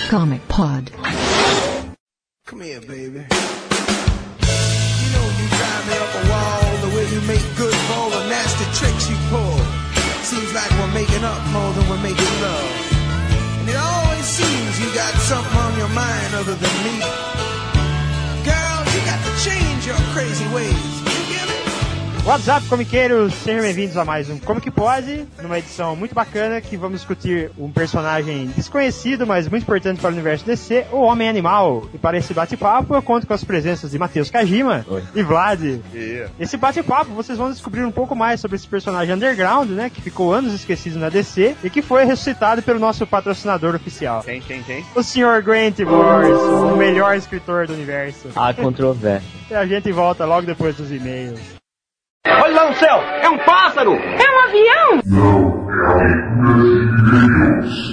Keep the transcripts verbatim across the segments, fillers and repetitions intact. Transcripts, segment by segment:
Comic Pod. Come here, baby. You know you drive me up a wall, the way you make good for all the nasty tricks you pull. Seems like we're making up more than we're making love. And it always seems you got something on your mind other than me. Girl, you got to change your crazy ways. What's up, comiqueiros? Sejam bem-vindos a mais um Comic Pod, numa edição muito bacana que vamos discutir um personagem desconhecido, mas muito importante para o universo D C, o Homem-Animal. E para esse bate-papo eu conto com as presenças de Matheus Kajima Oi. e Vlad. Yeah. Esse bate-papo vocês vão descobrir um pouco mais sobre esse personagem underground, né, que ficou anos esquecido na D C e que foi ressuscitado pelo nosso patrocinador oficial. Quem, quem, quem? O senhor Grant Morrison, o melhor escritor do universo. Há controvérsia. E a gente volta logo depois dos e-mails. Olha lá no céu! É um pássaro! É um avião! Não, é e-mails.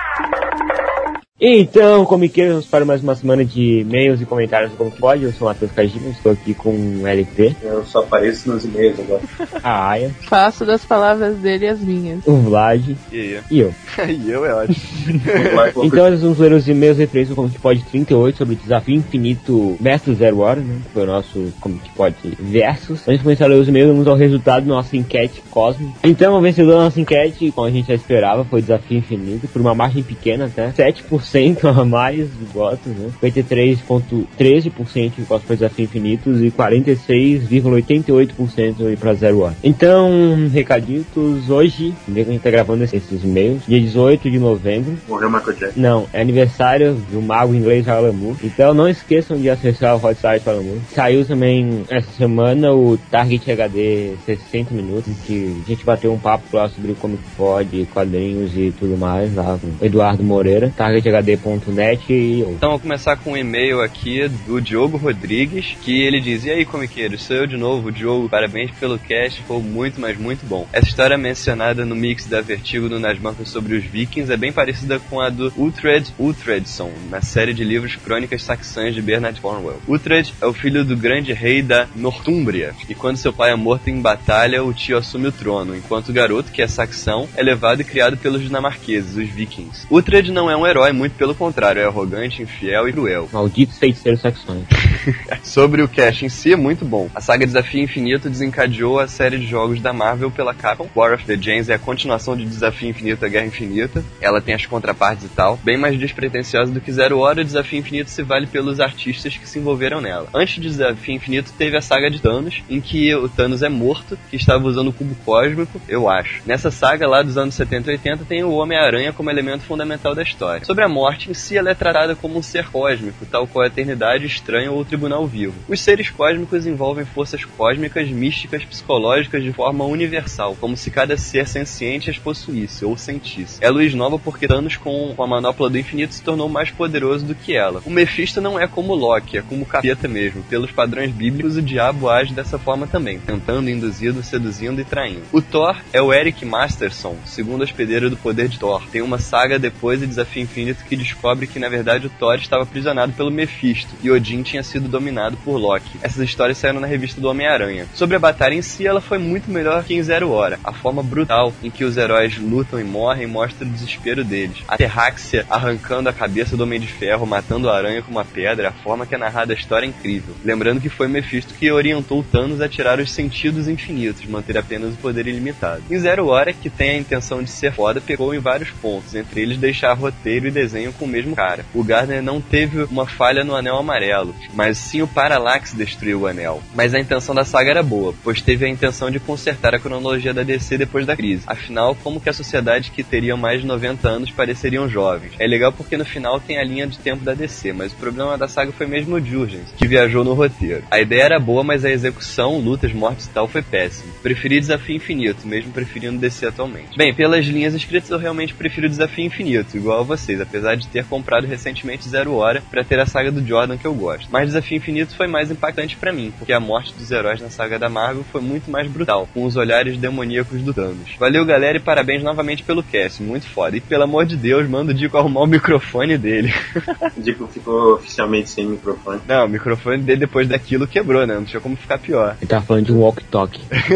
Então, comiqueiros, para mais uma semana de e-mails e comentários do Comic Pod. Eu sou o Matheus Kajima, estou aqui com o L P. Eu só apareço nos e-mails agora. A Aya. Faço das palavras dele as minhas. O Vlad. E eu. E eu. E eu é ótimo. Então, nós vamos ler os e-mails referentes ao Comic Pod trinta e oito sobre o Desafio Infinito versus Zero Hora, né? Que foi o nosso Comic Pod Versus. Antes de começar a ler os e-mails, vamos ao resultado da nossa enquete Cosmo. Então, o vencedor da nossa enquete, como a gente já esperava, foi o Desafio Infinito, por uma margem pequena até, sete por cento a mais de votos, né? cinquenta e três vírgula treze por cento de votos para Desafio Infinitos e quarenta e seis vírgula oitenta e oito por cento para Zero Hora. Então, recaditos, hoje, que a gente tá gravando esses e-mails, dia dezoito de novembro. Morreu o Michael Jackson. Não, é aniversário do mago inglês Alan Moore. Então não esqueçam de acessar o Hotsite Alan Moore. Saiu também essa semana o Target H D sessenta minutos, que a gente bateu um papo lá sobre o Comic Pod, quadrinhos e tudo mais, lá com o Eduardo Moreira, target h d ponto net e eu. Então vou começar com um e-mail aqui do Diogo Rodrigues, que ele diz: e aí, comiqueiros, sou eu de novo, Diogo, parabéns pelo cast, foi muito, mas muito bom. Essa história mencionada no mix da Vertigo no Nas Bancas sobre os Vikings é bem parecida com a do Uhtred Uhtredson, na série de livros Crônicas Saxãs de Bernard Cornwell. Uhtred é o filho do grande rei da Nortúmbria, e quando seu pai é morto em batalha, o tio assume o trono, enquanto o garoto, que é saxão, é levado e criado pelos dinamarqueses, os vikings. Uhtred não é um herói, muito pelo contrário, é arrogante, infiel e cruel. Malditos feiticeiros saxões. Sobre o cast em si, é muito bom. A saga Desafio Infinito desencadeou a série de jogos da Marvel pela Capcom. War of the Giants é a continuação de Desafio Infinito, a Guerra Infinita. Ela tem as contrapartes e tal, bem mais despretensiosa do que Zero Hora. Desafio Infinito se vale pelos artistas que se envolveram nela. Antes de Desafio Infinito teve a saga de Thanos, em que o Thanos é morto, que estava usando o cubo cósmico, eu acho. Nessa saga lá dos anos setenta e oitenta tem o Homem-Aranha como elemento fundamental da história. Sobre a morte em si, ela é tratada como um ser cósmico, tal qual a eternidade, estranho ou o tribunal vivo. Os seres cósmicos envolvem forças cósmicas, místicas, psicológicas de forma universal, como se cada ser senciente as possuísse ou sentisse. É luz nova porque Thanos, com a manopla do infinito, se tornou mais poderoso do que ela. O Mephisto não é como Loki, é como o capeta mesmo. Pelos padrões bíblicos, o diabo age dessa forma também, tentando, induzindo, seduzindo e traindo. O Thor é o Eric Masterson, segundo hospedeiro do poder de Thor. Tem uma saga depois de Desafio Infinito que descobre que, na verdade, o Thor estava aprisionado pelo Mephisto e Odin tinha sido dominado por Loki. Essas histórias saíram na revista do Homem-Aranha. Sobre a batalha em si, ela foi muito melhor que em Zero Hora. A forma brutal em que os heróis lutam e morrem mostra o desespero deles. A Terráxia arrancando a cabeça do Homem de Ferro, matando a aranha com uma pedra, a forma que é narrada a história é incrível. Lembrando que foi Mephisto que orientou o Thanos a tirar os sentidos infinitos, manter apenas o poder ilimitado. Em Zero Hora, que tem a intenção de ser foda, pegou em vários pontos, entre eles deixar roteiro e desenho com o mesmo cara. O Gardner não teve uma falha no Anel Amarelo, mas sim o Parallax destruiu o Anel. Mas a intenção da saga era boa, pois teve a intenção de consertar a cronologia da D C depois da crise. Afinal, como que a sociedade que teria mais de noventa anos pareceriam jovens? É legal porque no final tem a linha de tempo da D C, mas o problema da saga foi mesmo o Jurgens, que viajou no roteiro. A ideia era boa, mas a execução, lutas, mortes e tal foi péssima. Preferi Desafio Infinito, mesmo preferindo D C atualmente. Bem, pelas linhas escritas eu realmente prefiro Desafio Infinito, igual a vocês, apesar de ter comprado recentemente Zero Hora pra ter a saga do Jordan que eu gosto. Mas Desafio Infinito foi mais impactante pra mim, porque a morte dos heróis na saga da Marvel foi muito mais brutal, com os olhares demoníacos do Thanos. Valeu, galera, e parabéns novamente pelo cast, muito foda. E pelo amor de Deus, manda o Dico arrumar o microfone dele. O Dico ficou oficialmente sem microfone. Não, o microfone dele depois daquilo quebrou, né? Não tinha como ficar pior. Ele tava falando de um walkie-talkie.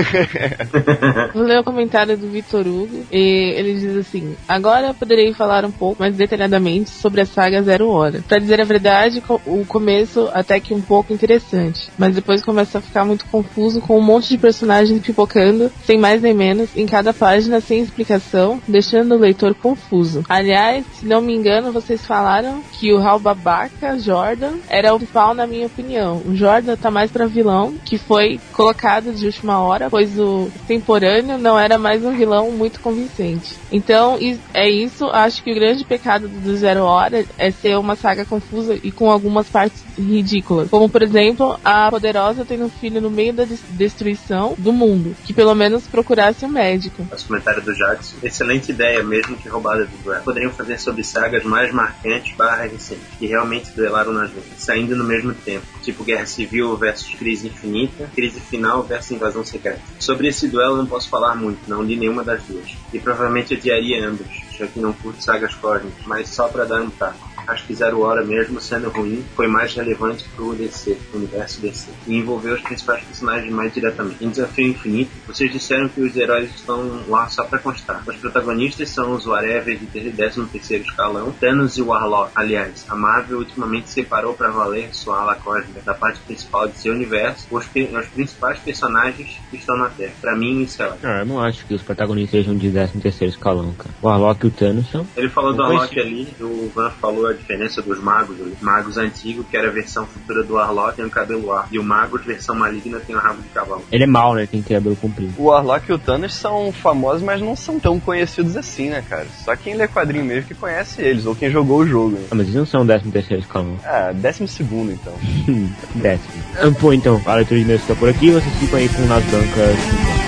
Vou ler o comentário do Vitor Hugo, e ele diz assim: agora poderei falar um pouco mais detalhadamente rapidamente sobre a saga Zero Hora. Pra dizer a verdade, o começo até que um pouco interessante, mas depois começa a ficar muito confuso com um monte de personagens pipocando, sem mais nem menos, em cada página sem explicação, deixando o leitor confuso. Aliás, se não me engano, vocês falaram que o Hal Babaca, Jordan, era o principal na minha opinião. O Jordan tá mais pra vilão, que foi colocado de última hora, pois o temporâneo não era mais um vilão muito convincente. Então, é isso. Acho que o grande pecado do Zero Hora é ser uma saga confusa e com algumas partes ridículas. Como, por exemplo, a Poderosa tendo um filho no meio da destruição do mundo, que pelo menos procurasse um médico. Os comentários do Jackson. Excelente ideia, mesmo que roubada do Grant. Poderiam fazer sobre sagas mais marcantes barra recentes, que realmente duelaram nas vendas, saindo no mesmo tempo. Tipo Guerra Civil versus Crise Infinita, Crise Final versus Invasão Secreta. Sobre esse duelo não posso falar muito, não li nenhuma das duas. E provavelmente odiaria ambos, já que não curto sagas cósmicas, mas só pra dar um taco. Acho que Zero Hora, mesmo sendo ruim, foi mais relevante pro D C, pro universo D C, e envolveu os principais personagens mais diretamente. Em Desafio Infinito, vocês disseram que os heróis estão lá só pra constar. Os protagonistas são os Whatever de décimo terceiro escalão, Thanos e Warlock. Aliás, a Marvel ultimamente separou pra valer sua ala cósmica da parte principal de seu universo, os, os principais personagens que estão na Terra. Pra mim, isso é ótimo. Ah, eu não acho que os protagonistas sejam de décimo terceiro escalão, cara. O Warlock e o Thanos são... Ele falou do Depois... Warlock ali, o Van falou a diferença dos magos. Os magos antigos, que era a versão futura do Warlock, tem o cabelo ar. E o Magus, versão maligna, tem o rabo de cavalo. Ele é mau, né? Tem cabelo comprido. O Warlock e o Thanos são famosos, mas não são tão conhecidos assim, né, cara? Só quem lê quadrinho mesmo que conhece eles, ou quem jogou o jogo, né? Ah, mas eles não são décimo terceiro escalão. Ah, décimo segundo, então. Décimo. Ah, pô, então, a leitura de meus fica por aqui, vocês ficam aí com Nas Bancas.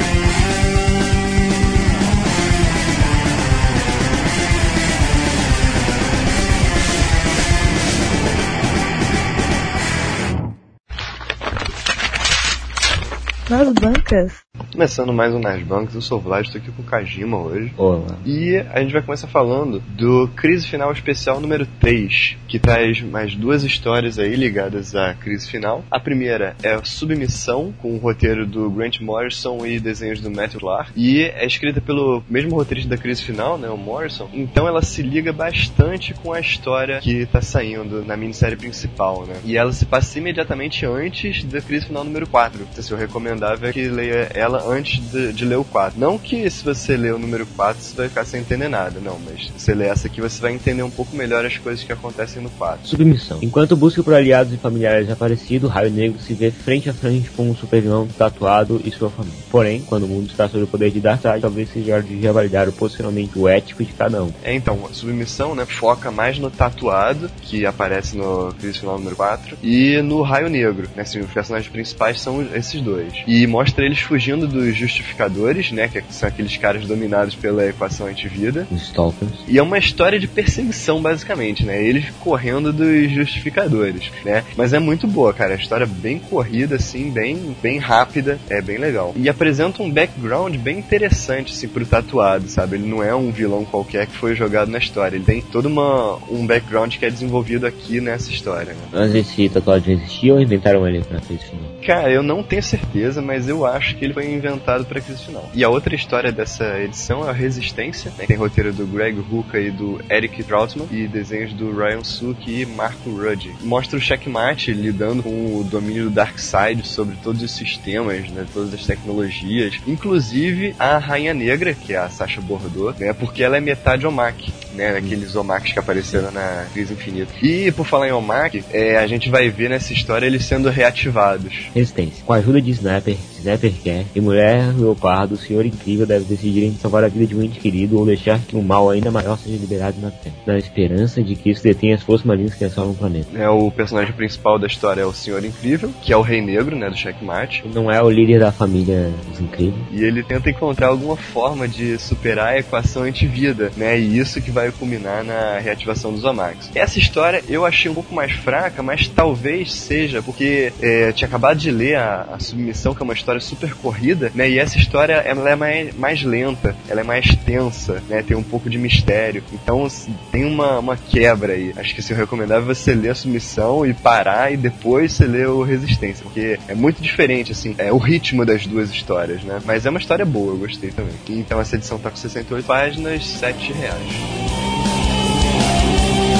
Nas Bancas? Começando mais um Nas Bancas, eu sou o Vlad, estou aqui com o Kajima hoje. Olá. E a gente vai começar falando do Crise Final Especial número três, que traz mais duas histórias aí ligadas à Crise Final. A primeira é Submissão, com o roteiro do Grant Morrison e desenhos do Matthew Clark, e é escrita pelo mesmo roteirista da Crise Final, né, o Morrison. Então ela se liga bastante com a história que está saindo na minissérie principal, né? E ela se passa imediatamente antes da Crise Final número quatro. Então, assim, o recomendável é que leia ela antes de, de ler o quatro. Não que se você ler o número quatro você vai ficar sem entender nada, não, mas se você ler essa aqui você vai entender um pouco melhor as coisas que acontecem no quatro. Submissão. Enquanto busca por aliados e familiares desaparecidos, Raio Negro se vê frente a frente com um supervilão tatuado e sua família. Porém, quando o mundo está sob o poder de Darkseid, talvez seja hora de reavaliar o posicionamento ético de cada um. É, então, a Submissão, né, foca mais no tatuado, que aparece no Crise Final número quatro, e no Raio Negro, né, assim, os personagens principais são esses dois. E mostra eles fugindo dos justificadores, né, que são aqueles caras dominados pela equação antivida. Os Stalkers. E é uma história de perseguição, basicamente, né, eles correndo dos justificadores, né. Mas é muito boa, cara, a história é bem corrida, assim, bem, bem rápida, é bem legal. E apresenta um background bem interessante, assim, pro tatuado, sabe, ele não é um vilão qualquer que foi jogado na história, ele tem todo uma, um background que é desenvolvido aqui nessa história, né. Mas esse tatuado já existia ou inventaram ele pra Crise Final? Cara, eu não tenho certeza, mas eu acho que ele foi inventado pra Crise Final. E a outra história dessa edição é a Resistência, né? Tem roteiro do Greg Rucka e do Eric Trautmann e desenhos do Ryan Suk e Marco Rudd. Mostra o Checkmate lidando com o domínio do Darkseid sobre todos os sistemas, né? Todas as tecnologias, inclusive a Rainha Negra, que é a Sasha Bordeaux, né? Porque ela é metade Omak, né? Aqueles Omaks que apareceram na Crise Infinita. E por falar em Omak, é, a gente vai ver nessa história eles sendo reativados. Resistência. Com a ajuda de Snapper, Snapper quer, e Mulher Leopardo, o Senhor Incrível deve decidir entre salvar a vida de um ente querido ou deixar que um mal ainda maior seja liberado na Terra, na esperança de que isso detenha as forças malignas que assolam o planeta. É, o personagem principal da história é o Senhor Incrível, que é o Rei Negro, né, do Checkmate. Não é o líder da família dos Incríveis. E ele tenta encontrar alguma forma de superar a equação antivida, né, e isso que vai culminar na reativação dos Omaks. Essa história eu achei um pouco mais fraca, mas talvez seja porque é, tinha acabado de ler a, a Submissão, que é uma história super corrida, né, e essa história ela é mais, mais lenta, ela é mais tensa, né, tem um pouco de mistério, então tem uma, uma quebra aí. Acho que se eu recomendava você ler a Submissão e parar e depois você ler o Resistência, porque é muito diferente, assim, é o ritmo das duas histórias, né, mas é uma história boa, eu gostei também. Então essa edição tá com sessenta e oito páginas, sete reais.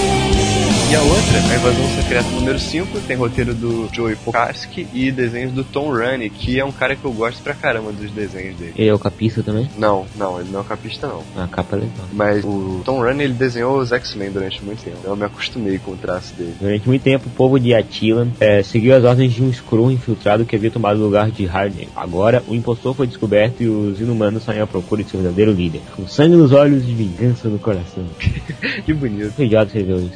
E a outra, a Invasão Secreta número cinco, tem roteiro do Joey Pokaski e desenhos do Tom Runny, que é um cara que eu gosto pra caramba dos desenhos dele. Ele é o capista também? Não, não, ele não é o capista não. A capa é legal. Mas o Tom Runny, ele desenhou os X-Men durante muito tempo, então eu me acostumei com o traço dele. Durante muito tempo, o povo de Attilan é, seguiu as ordens de um Skrull infiltrado que havia tomado o lugar de Harden. Agora, o impostor foi descoberto e os inumanos saem à procura de seu verdadeiro líder. Com sangue nos olhos e vingança no coração. Que bonito. Que idiota você viu isso.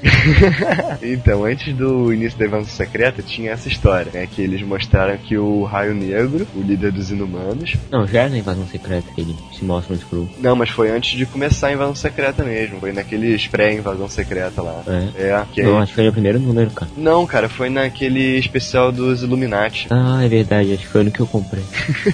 Então, antes do início da Invasão Secreta, tinha essa história, né? Que eles mostraram que o Raio Negro, o líder dos inumanos... Não, já era na Invasão Secreta que ele se mostra no Skrull. Não, mas foi antes de começar a Invasão Secreta mesmo. Foi naqueles pré-Invasão Secreta lá. É? É. Que Não, aí... acho que foi no primeiro número, cara. Não, cara, foi naquele especial dos Illuminati. Ah, é verdade, acho que foi no que eu comprei.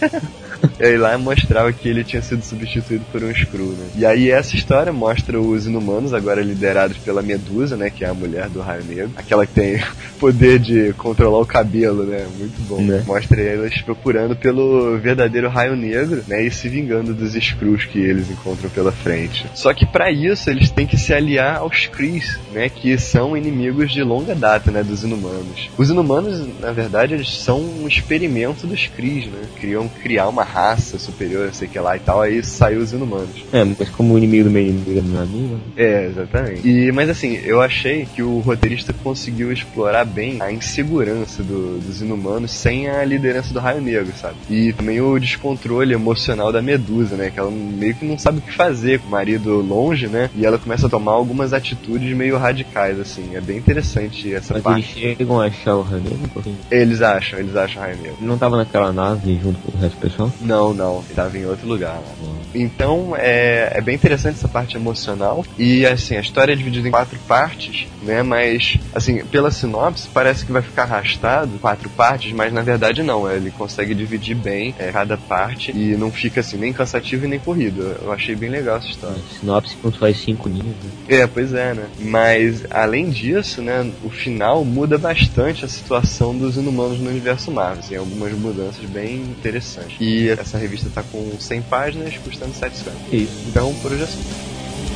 E aí lá mostrava que ele tinha sido substituído por um Skrull, né? E aí essa história mostra os inumanos agora liderados pela Medusa, né? Que é a mulher do Raio Negro. Aquela que tem poder de controlar o cabelo, né? Muito bom. Né? Mostra elas procurando pelo verdadeiro Raio Negro, né? E se vingando dos Skrulls que eles encontram pela frente. Só que pra isso eles têm que se aliar aos Krees, né? Que são inimigos de longa data, né? Dos inumanos. Os inumanos, na verdade, eles são um experimento dos Krees, né? Queriam criar uma raça superior, não sei o que lá e tal, aí saiu os inumanos. É, mas como o inimigo do meio inimigo do meu amigo. É, exatamente. E, mas assim, eu achei que o roteirista conseguiu explorar bem a insegurança do, dos inumanos sem a liderança do Raio Negro, sabe? E também o descontrole emocional da Medusa, né? Que ela meio que não sabe o que fazer com o marido longe, né? E ela começa a tomar algumas atitudes meio radicais, assim. É bem interessante essa mas parte. Eles chegam a achar o Raio Negro? Porque... Eles acham, eles acham o Raio Negro. Ele não tava naquela nave junto com o resto do pessoal? Não, não. Ele tava em outro lugar lá. Uhum. Então, é, é bem interessante essa parte emocional. E, assim, a história é dividida em quatro partes, né? Mas, assim, pela sinopse, parece que vai ficar arrastado quatro partes, mas na verdade não. Ele consegue dividir bem é, cada parte e não fica, assim, nem cansativo e nem corrido. Eu achei bem legal essa história. A sinopse quando faz cinco linhas, né? É, pois é, né? Mas, além disso, né? O final muda bastante a situação dos inumanos no universo Marvel. Tem algumas mudanças bem interessantes. E essa revista tá com cem páginas, custando setecentos. Isso. Então, por hoje é assim.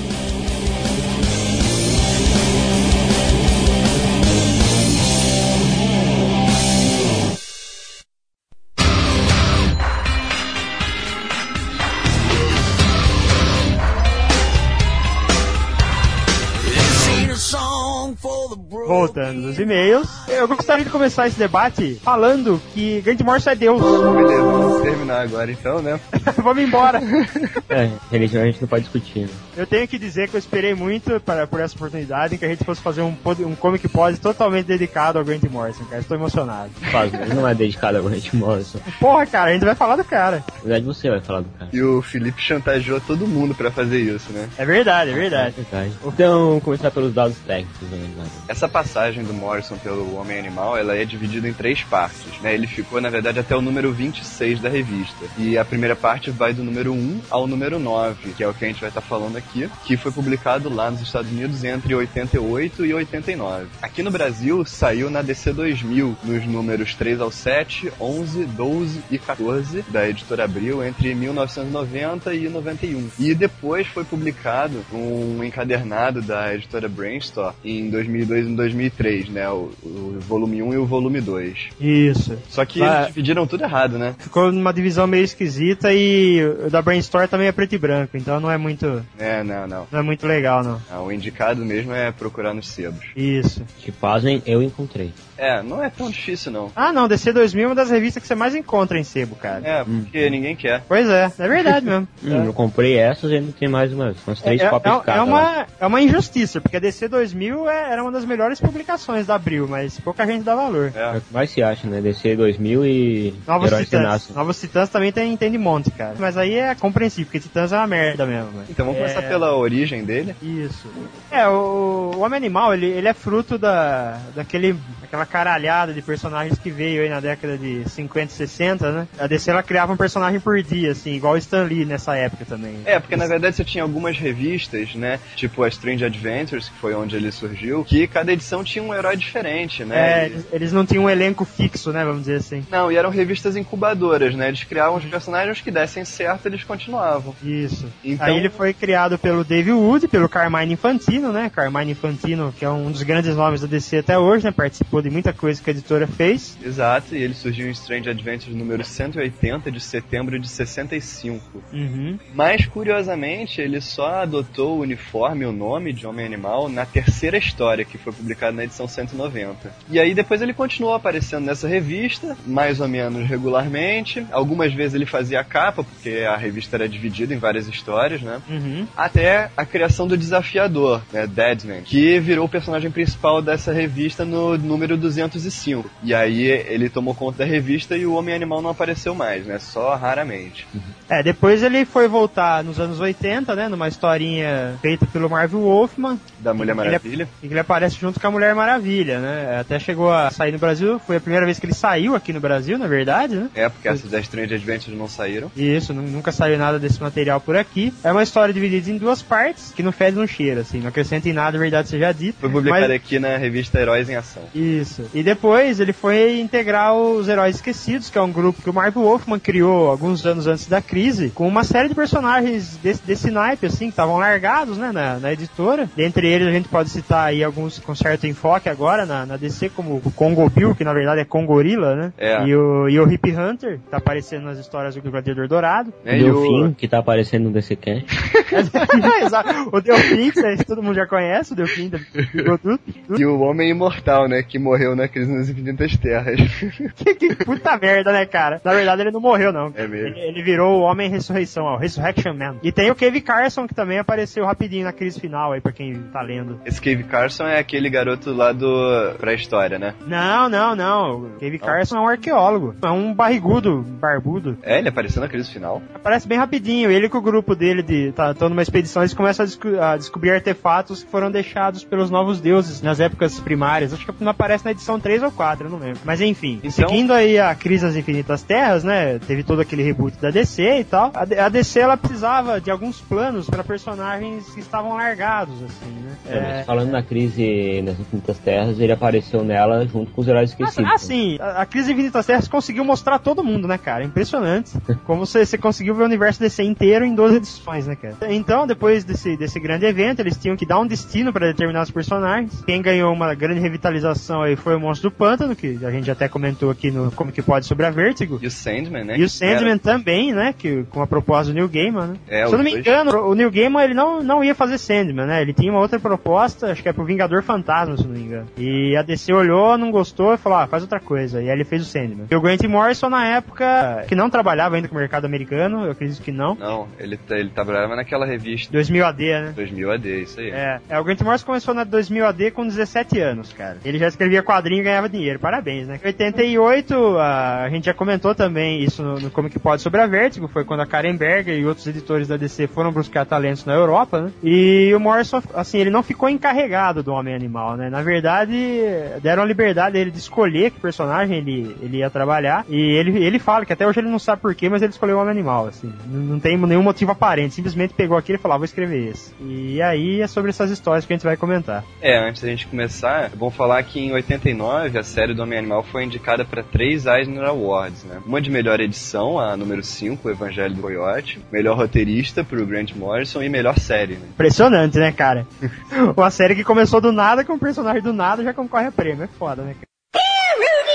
Voltando dos e-mails, eu gostaria de começar esse debate falando que Grant Morrison é Deus. Beleza, vamos terminar agora então, né? Vamos embora. É, religião a gente não pode discutir, né? Eu tenho que dizer que eu esperei muito para, por essa oportunidade em que a gente fosse fazer um, um Comic Pod totalmente dedicado ao Grant Morrison, cara. Estou emocionado. Faz, ele não é dedicado ao Grant Morrison. Porra, cara, a gente vai falar do cara. Na verdade, você vai falar do cara. E o Felipe chantageou todo mundo pra fazer isso, né? É verdade, é verdade. É verdade. Então, vamos começar pelos dados técnicos, né? Essa passagem do Morrison pelo Homem-Animal, ela é dividida em três partes, né? Ele ficou, na verdade, até o número vinte e seis da revista. E a primeira parte vai do número um ao número nove, que é o que a gente vai estar falando aqui, que foi publicado lá nos Estados Unidos entre oitenta e oito e oitenta e nove. Aqui no Brasil, saiu na D C dois mil, nos números três ao sete, onze, doze e quatorze, da Editora Abril, entre mil novecentos e noventa e noventa e um. E depois foi publicado um encadernado da Editora Brainstorm em dois mil e dois e dois mil e três, né? O, o volume um e o volume dois. Isso. Só que ah, eles dividiram tudo errado, né? Ficou numa divisão meio esquisita e o da Brainstorm também é preto e branco, então não é muito... É, não, não. Não é muito legal, não. Ah, o indicado mesmo é procurar nos sebos. Isso. Que pasmem, eu encontrei. É, não é tão difícil, não. Ah, não, D C dois mil é uma das revistas que você mais encontra em sebo, cara. É, porque hum. ninguém quer. Pois é, é verdade mesmo. hum, é. Eu comprei essas e ainda tem mais umas, umas três é, cópias é, de cada. É uma, é uma injustiça, porque a D C dois mil é, era uma das melhores publicações da Abril, mas pouca gente dá valor. É, é o que mais se acha, né? D C dois mil e Novos Titãs. Novos Titãs também tem, tem de monte, cara. Mas aí é compreensível, porque Titãs é uma merda mesmo. Mas... Então vamos é... começar pela origem dele. Isso. É, o, o Homem-Animal, ele, ele é fruto da, daquele, daquela caralhada de personagens que veio aí na década de cinquenta e sessenta, né? A D C, ela criava um personagem por dia, assim, igual o Stan Lee nessa época também. É, porque na verdade você tinha algumas revistas, né? Tipo a Strange Adventures, que foi onde ele surgiu, que cada edição tinha um herói diferente, né? É, e... eles, eles não tinham um elenco fixo, né, vamos dizer assim. Não, e eram revistas incubadoras, né? Eles criavam os personagens que dessem certo, eles continuavam. Isso. Então... Aí ele foi criado pelo Dave Wood, pelo Carmine Infantino, né? Carmine Infantino, que é um dos grandes nomes da D C até hoje, né? Participou de muita coisa que a editora fez. Exato, e ele surgiu em Strange Adventures número cento e oitenta de setembro de sessenta e cinco. Uhum. Mas, curiosamente, ele só adotou o uniforme e o nome de Homem-Animal na terceira história, que foi publicada na edição cento e noventa. E aí depois ele continuou aparecendo nessa revista, mais ou menos regularmente. Algumas vezes ele fazia a capa, porque a revista era dividida em várias histórias, né? Uhum. Até a criação do Desafiador, né? Deadman, que virou o personagem principal dessa revista no número duzentos e cinco. E aí ele tomou conta da revista e o Homem-Animal não apareceu mais, né? Só raramente. É, depois ele foi voltar nos anos oitenta, né? Numa historinha feita pelo Marv Wolfman. Da Mulher Maravilha. E ele, ele aparece junto com a Mulher Maravilha, né? Até chegou a sair no Brasil, foi a primeira vez que ele saiu aqui no Brasil, na verdade, né? É, porque essas das Strange Adventures não saíram. Isso, nunca saiu nada desse material por aqui. É uma história dividida em duas partes, que não fede não cheira, assim, não acrescenta em nada, a verdade seja dita. Foi publicado mas... aqui na revista Heróis em Ação. Isso. E depois ele foi integrar os Heróis Esquecidos, que é um grupo que o Marv Wolfman criou alguns anos antes da crise, com uma série de personagens desse, desse naipe, assim, que estavam largados, né, na, na editora. Dentre eles a gente pode citar aí alguns com certo enfoque agora na, na D C, como o Congo Bill, que na verdade é Congorila, né? É. E o, e o Hip Hunter, que tá aparecendo nas histórias do Gladiador Dourado. É, o Delfim, o... que tá aparecendo no D C Cast. Exato. O Delfim, que todo mundo já conhece, o Delfim da Bigoduto. E o Homem Imortal, né, que morreu na Crise nas Infinitas Terras. que, que puta merda, né, cara? Na verdade ele não morreu, não. É mesmo. Ele, ele virou o Homem Ressurreição, ó, o Resurrection Man. E tem o Cave Carson, que também apareceu rapidinho na crise final aí, pra quem tá lendo. Esse Cave Carson é aquele garoto lá do pré-história, né? Não, não, não. O Cave não. Carson é um arqueólogo. É um barrigudo, barbudo. É, ele apareceu na crise final? Aparece bem rapidinho. Ele com o grupo dele de, tá, tão numa expedição, eles começam a, desco- a descobrir artefatos que foram deixados pelos novos deuses nas épocas primárias. Acho que não aparece na edição três ou quatro, eu não lembro. Mas enfim, então... seguindo aí a crise das Infinitas Terras, né? Teve todo aquele reboot da D C e tal. A, D- a D C, ela precisava de alguns planos para personagens que estavam largados, assim, né? É, mas falando na crise nas Infinitas Terras, ele apareceu nela junto com os Heróis Esquecidos. Ah, sim. A, a crise das Infinitas Terras conseguiu mostrar todo mundo, né, cara? Impressionante. Como você, você conseguiu ver o universo D C inteiro em doze edições, né, cara? Então, depois desse, desse grande evento, eles tinham que dar um destino para determinados personagens. Quem ganhou uma grande revitalização aí foi o Monstro do Pântano, que a gente até comentou aqui no Como Que Pode sobre a Vertigo. E o Sandman, né? E o Sandman era... também, né? Que, com a proposta do Neil Gaiman, né? É, Se eu não me dois... engano, o Neil Gaiman, ele não, não ia fazer Sandman, né? Ele tinha uma outra proposta, acho que é pro Vingador Fantasma, se eu não me engano. E a D C olhou, não gostou e falou, ah, faz outra coisa. E aí ele fez o Sandman. E o Grant Morrison, na época, que não trabalhava ainda com o mercado americano, eu acredito que não. Não, ele, ele trabalhava naquela revista. dois mil A D, né? dois mil A D, isso aí. É, é, o Grant Morrison começou na dois mil A D com dezessete anos, cara. Ele já escrevia quadrinho e ganhava dinheiro. Parabéns, né? Em oitenta e oito, a, a gente já comentou também isso no, no Como Que Pode sobre a Vertigo, foi quando a Karen Berger e outros editores da D C foram buscar talentos na Europa, né? E o Morrison, assim, ele não ficou encarregado do Homem-Animal, né? Na verdade, deram a liberdade dele de escolher que personagem ele, ele ia trabalhar. E ele, ele fala que até hoje ele não sabe porquê, mas ele escolheu o Homem-Animal, assim. Não, não tem nenhum motivo aparente, simplesmente pegou aquilo e falou, ah, vou escrever esse. E aí é sobre essas histórias que a gente vai comentar. É, antes da gente começar, é bom falar que em oitenta e nove a série do Homem-Animal foi indicada para três Eisner Awards, né? Uma de melhor edição, a número cinco, o Evangelho do Coyote, melhor roteirista pro Grant Morrison e melhor série, né? Impressionante, né, cara? Uma série que começou do nada com um personagem do nada já concorre a prêmio. É foda, né, cara? Rudy,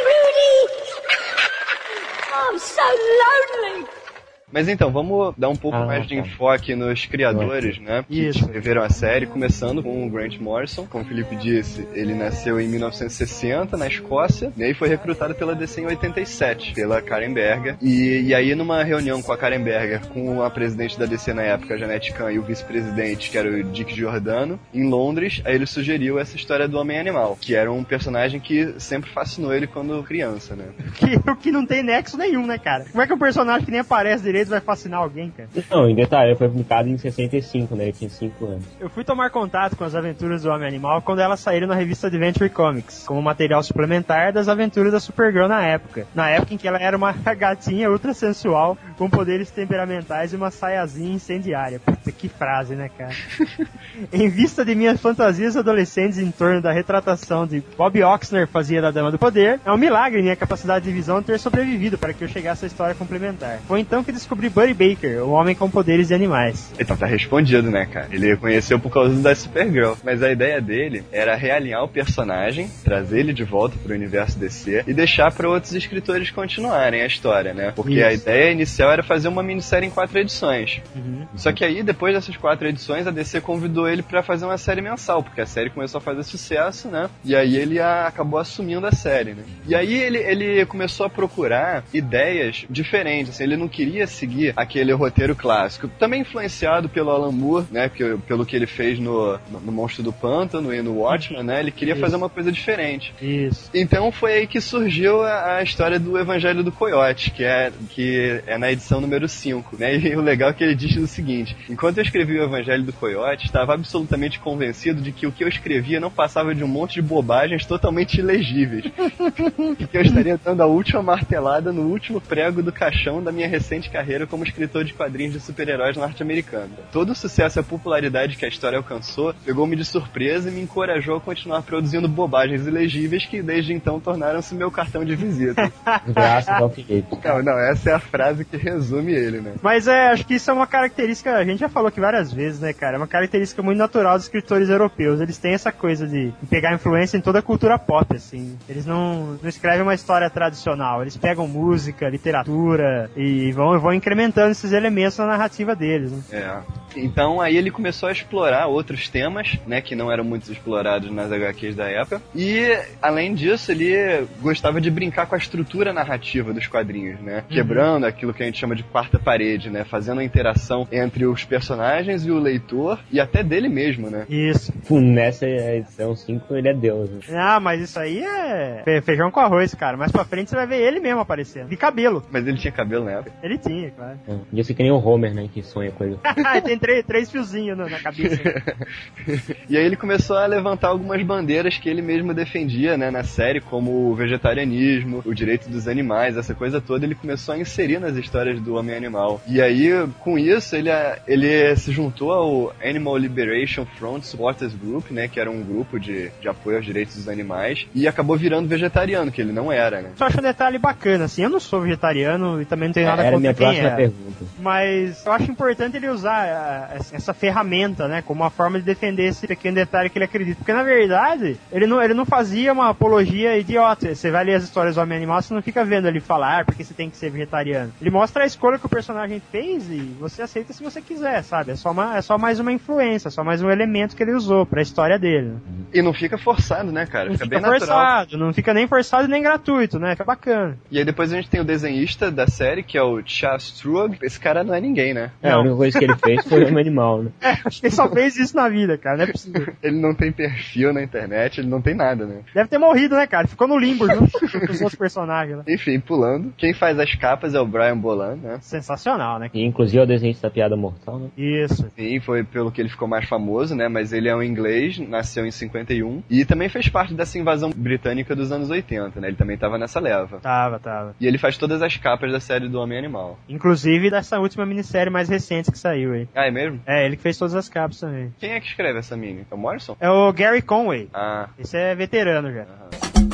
Rudy, Rudy! I'm so lonely! Mas então, vamos dar um pouco ah, mais de tá. enfoque nos criadores, né? Que Isso. escreveram a série, começando com o Grant Morrison. Como o Felipe disse, ele nasceu em mil novecentos e sessenta, na Escócia, e aí foi recrutado pela D C em oitenta e sete, pela Karen Berger. E, e aí, numa reunião com a Karen Berger, com a presidente da D C na época, Jeanette Kahn, e o vice-presidente, que era o Dick Giordano, em Londres, aí ele sugeriu essa história do Homem-Animal, que era um personagem que sempre fascinou ele quando criança, né? Que, que não tem nexo nenhum, né, cara? Como é que um personagem que nem aparece direito segredo vai fascinar alguém, cara. Não, em detalhe, ele foi publicado em sessenta e cinco, né? Ele tinha cinco anos. Eu fui tomar contato com as aventuras do Homem-Animal quando elas saíram na revista Adventure Comics, como material suplementar das aventuras da Supergirl na época. Na época em que ela era uma gatinha ultra sensual, com poderes temperamentais e uma saiazinha incendiária. Puta, que frase, né, cara? Em vista de minhas fantasias adolescentes em torno da retratação de Bob Oxner fazia da Dama do Poder, é um milagre minha capacidade de visão ter sobrevivido para que eu chegasse à história complementar. Foi então que descobri Buddy Baker, o homem com poderes de animais. Então tá respondido, né, cara? Ele conheceu por causa da Supergirl, mas a ideia dele era realinhar o personagem, trazer ele de volta pro universo D C e deixar para outros escritores continuarem a história, né? Porque Isso. a ideia inicial era fazer uma minissérie em quatro edições. Uhum. Só que aí, depois dessas quatro edições, a D C convidou ele para fazer uma série mensal, porque a série começou a fazer sucesso, né? E aí ele a, acabou assumindo a série, né? E aí ele, ele começou a procurar ideias diferentes, assim, ele não queria seguir aquele roteiro clássico, também influenciado pelo Alan Moore, né? Que, pelo que ele fez no, no Monstro do Pântano e no Watchmen, né? Ele queria Isso. fazer uma coisa diferente. Isso. Então foi aí que surgiu a, a história do Evangelho do Coiote, que é, que é na edição número cinco, né? E o legal é que ele diz o seguinte: enquanto eu escrevi o Evangelho do Coiote, estava absolutamente convencido de que o que eu escrevia não passava de um monte de bobagens totalmente ilegíveis. E que eu estaria dando a última martelada no último prego do caixão da minha recente carreira como escritor de quadrinhos de super-heróis norte-americano. Todo o sucesso e a popularidade que a história alcançou pegou-me de surpresa e me encorajou a continuar produzindo bobagens ilegíveis que desde então tornaram-se meu cartão de visita. Graças ao Felipe. Não, não, essa é a frase que resume ele, né? Mas é, acho que isso é uma característica, a gente já falou aqui várias vezes, né, cara? É uma característica muito natural dos escritores europeus. Eles têm essa coisa de pegar influência em toda a cultura pop, assim. Eles não, não escrevem uma história tradicional. Eles pegam música, literatura e vão, vão incrementando esses elementos na narrativa deles, né? É. Então aí ele começou a explorar outros temas, né, que não eram muito explorados nas H Qs da época. E, além disso, ele gostava de brincar com a estrutura narrativa dos quadrinhos, né? Uhum. Quebrando aquilo que a gente chama de quarta parede, né? Fazendo a interação entre os personagens e o leitor e até dele mesmo, né? Isso. Nessa edição cinco ele é Deus, né? Ah, mas isso aí é feijão com arroz, cara. Mais pra frente você vai ver ele mesmo aparecendo. De cabelo. Mas ele tinha cabelo na época? Ele tinha, claro. É. Podia ser que nem o Homer, né? Que sonha com ele. Tem três, três fiozinhos na cabeça. E aí ele começou a levantar algumas bandeiras que ele mesmo defendia, né, na série, como o vegetarianismo, o direito dos animais, essa coisa toda ele começou a inserir nas histórias do Homem-Animal. E aí, com isso, ele, ele se juntou ao Animal Liberation Front Supporters Group, né, que era um grupo de, de apoio aos direitos dos animais, e acabou virando vegetariano, que ele não era, né. Só acho um detalhe bacana, assim, eu não sou vegetariano e também não tenho nada é, contra minha quem próxima é. pergunta. Mas eu acho importante ele usar a, essa ferramenta, né, como uma forma de defender esse pequeno detalhe que ele acredita. Porque, na verdade, ele não, ele não fazia uma apologia idiota. Você vai ler as histórias do Homem-Animal, você não fica vendo ele falar porque você tem que ser vegetariano. Ele mostra a escolha que o personagem fez e você aceita se você quiser, sabe? É só, uma, é só mais uma influência, é só mais um elemento que ele usou pra história dele. E não fica forçado, né, cara? Não fica, fica bem forçado, natural. Não fica nem forçado nem gratuito, né? Fica bacana. E aí depois a gente tem o desenhista da série, que é o Chas Strug. Esse cara não é ninguém, né? É, a única coisa que ele fez foi o Animal, né? É, acho que ele só fez isso na vida, cara, não é possível. Ele não tem perfil na internet, ele não tem nada, né? Deve ter morrido, né, cara? Ficou no limbo junto com os outros personagens, né? Enfim, pulando. Quem faz as capas é o Brian Bolan, né? Sensacional, né? E inclusive é o desenhista da Piada Mortal, né? Isso. Sim, foi pelo que ele ficou mais famoso, né? Mas ele é um inglês, nasceu em cinquenta e um e também fez parte dessa invasão britânica dos anos oitenta, né? Ele também tava nessa leva. Tava, tava. E ele faz todas as capas da série do Homem-Animal. Inclusive dessa última minissérie mais recente que saiu aí. Ah, é mesmo? É, ele que fez todas as capas também. Quem é que escreve essa mini? É o Morrison? É o Gary Conway. Ah. Esse é veterano já. Aham.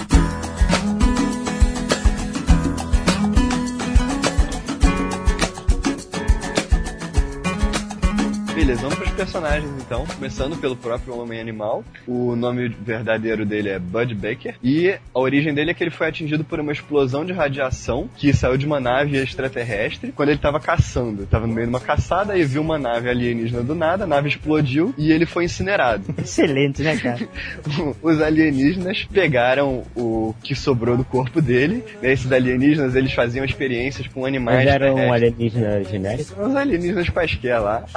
Beleza, vamos para os personagens então, começando pelo próprio Homem-Animal. O nome verdadeiro dele é Bud Baker e a origem dele é que ele foi atingido por uma explosão de radiação que saiu de uma nave extraterrestre quando ele estava caçando. Estava no meio de uma caçada e viu uma nave alienígena do nada, a nave explodiu e ele foi incinerado. Excelente, né, cara? Os alienígenas pegaram o que sobrou do corpo dele. Esses alienígenas, eles faziam experiências com animais Mas era um terrestres. alienígena genérico? Os alienígenas quaisquer lá. Aí eles viram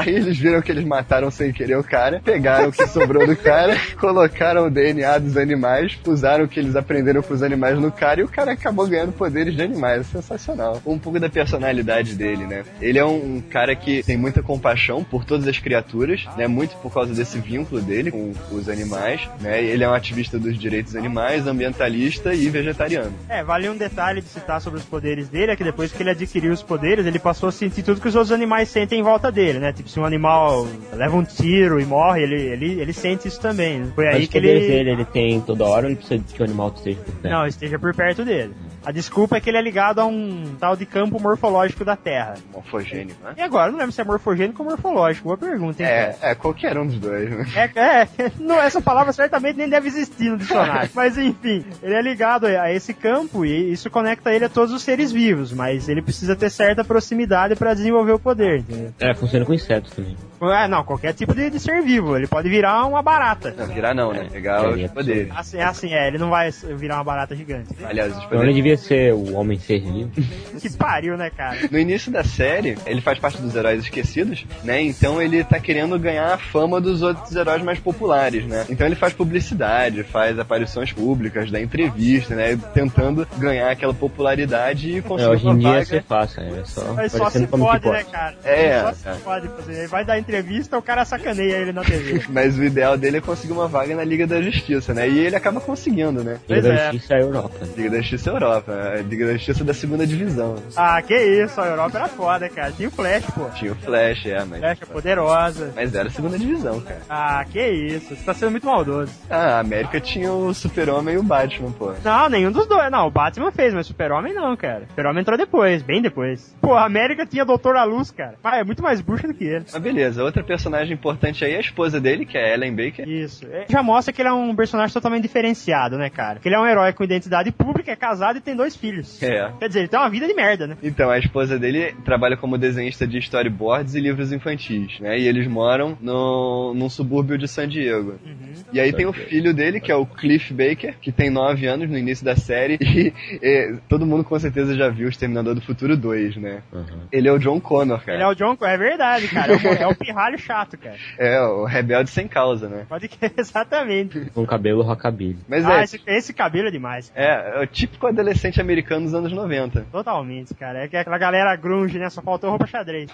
fingiram que eles mataram sem querer o cara, pegaram o que sobrou do cara, colocaram o D N A dos animais, usaram o que eles aprenderam com os animais no cara e o cara acabou ganhando poderes de animais. É sensacional. Um pouco da personalidade dele, né? Ele é um, um cara que tem muita compaixão por todas as criaturas, né? Muito por causa desse vínculo dele com os animais, né? Ele é um ativista dos direitos animais, ambientalista e vegetariano. É, vale um detalhe de citar sobre os poderes dele, é que depois que ele adquiriu os poderes, ele passou a sentir tudo que os outros animais sentem em volta dele, né? Tipo, se um animal leva um tiro e morre, ele, ele, ele sente isso também. Foi aí Mas que ele... ele... ele tem toda hora ou ele precisa que o animal esteja por perto? Não, esteja por perto dele. A desculpa é que ele é ligado a um tal de campo morfológico da Terra. Morfogênico, né? E agora, não lembro se é morfogênico ou morfológico. Boa pergunta, hein? É, é, qualquer um dos dois, né? É, é não, essa palavra certamente nem deve existir no dicionário. Mas enfim, ele é ligado a esse campo e isso conecta ele a todos os seres vivos, mas ele precisa ter certa proximidade para desenvolver o poder, entendeu? É, funciona com insetos também. É, não, qualquer tipo de, de ser vivo. Ele pode virar uma barata. Não, virar não, né? Pegar É, os é poderes. Assim, é assim, é, ele não vai virar uma barata gigante. Aliás, os Então poderes... ele devia ser o homem ser vivo. Que pariu, né, cara? No início da série, ele faz parte dos heróis esquecidos, né? Então ele tá querendo ganhar a fama dos outros heróis mais populares, né? Então ele faz publicidade, faz aparições públicas, dá entrevista, né? Tentando ganhar aquela popularidade e conseguir É, hoje em uma dia vaga. você faça, é só Mas só parecendo se como pode, que né, pode. cara? É, Só se é. pode fazer. Ele vai dar entrevista, o cara sacaneia ele na T V. Mas o ideal dele é conseguir uma vaga na Liga da Justiça, né? E ele acaba conseguindo, né? Pois Liga da é. Justiça é a Europa. Liga da Justiça é Europa, a Liga da Justiça da segunda divisão. Ah, que isso, a Europa era foda, cara. Tinha o Flash, pô. Tinha o Flash, é, mas... Flash é poderosa. Mas era a segunda divisão, cara. Ah, que isso. Você tá sendo muito maldoso. Ah, a América tinha o Super-Homem e o Batman, pô. Não, nenhum dos dois. Não, o Batman fez, mas o Super-Homem não, cara. O Super-Homem entrou depois, bem depois. Pô, a América tinha Doutor à Luz, cara. Ah, é muito mais bucha do que ele. Mas beleza, outra personagem importante aí é a esposa dele, que é a Ellen Baker. Isso. É, já mostra que ele é um personagem totalmente diferenciado, né, cara? Que ele é um herói com identidade pública, é casado e tem dois filhos. É. Quer dizer, ele tem uma vida de merda, né? Então, a esposa dele trabalha como desenhista de storyboards e livros infantis, né? E eles moram no, num subúrbio de San Diego. Uhum. E aí tem o filho dele, que é o Cliff Baker, que tem nove anos no início da série, e, e todo mundo com certeza já viu o Exterminador do Futuro dois, né? Uhum. Ele é o John Connor, cara. Ele é o John, é verdade, cara. É o, é o pirralho chato, cara. É, o rebelde sem causa, né? Pode que exatamente. Com cabelo rockabilly. Mas ah, é, esse, esse cabelo é demais. é, é o típico adolescente americano dos anos noventa. Totalmente, cara. É que aquela galera grunge, né? Só faltou roupa xadrez.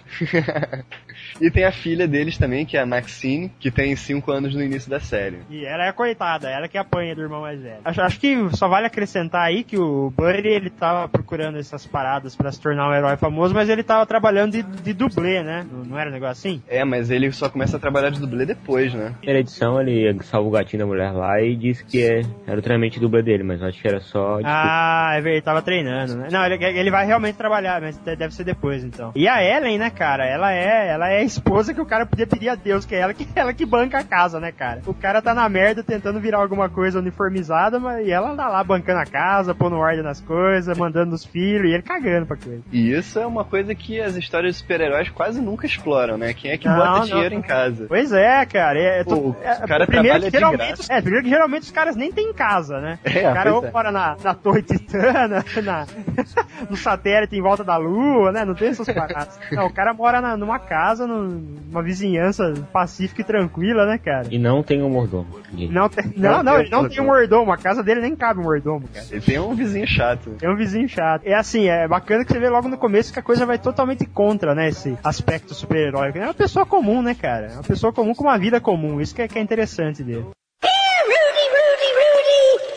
E tem a filha deles também, que é a Maxine, que tem cinco anos no início da série. E ela é a coitada, ela que apanha do irmão mais velho. Acho, acho que só vale acrescentar aí que o Buddy, ele tava procurando essas paradas pra se tornar um herói famoso, mas ele tava trabalhando de, de dublê, né? Não, não era um negócio assim? É, mas ele só começa a trabalhar de dublê depois, né? Na primeira edição ele salva o gatinho da mulher lá e disse que é, era o treinamento dublê dele, mas eu acho que era só... Ah, é verdade, ele tava treinando, né? Não, ele, ele vai realmente trabalhar, mas deve ser depois, então. E a Ellen, né, cara, ela é, ela é a esposa que o cara podia pedir a Deus, que é ela que, ela que banca a casa, né, cara? O cara tá na merda tentando virar alguma coisa uniformizada, mas e ela tá lá bancando a casa, pondo ordem nas coisas, mandando os filhos, e ele cagando pra coisa. E isso é uma coisa que as histórias de super-heróis quase nunca exploram, né? Quem é que Não, bota não. dinheiro em casa? Pois é, cara. É, Pô, tô, o é, cara primeiro trabalha que de geralmente, graça. é, primeiro que geralmente os caras nem tem casa, né? É, o cara pois ou é. mora na, na Torre Titana, na, no satélite em volta da Lua, né? Não tem essas paradas. Não, o cara mora na, numa casa, num- numa vizinhança pacífica e tranquila, né, cara? E não tem um mordomo. Não, tem, não, não, ele não tem um mordomo. A casa dele nem cabe um mordomo, cara. Ele tem um vizinho chato. É um vizinho chato. É assim, é bacana que você vê logo no começo que a coisa vai totalmente contra, né, esse aspecto super-heróico. É uma pessoa comum, né, cara? É uma pessoa comum com uma vida comum. Isso que é, que é interessante dele. Here, Rudy, Rudy,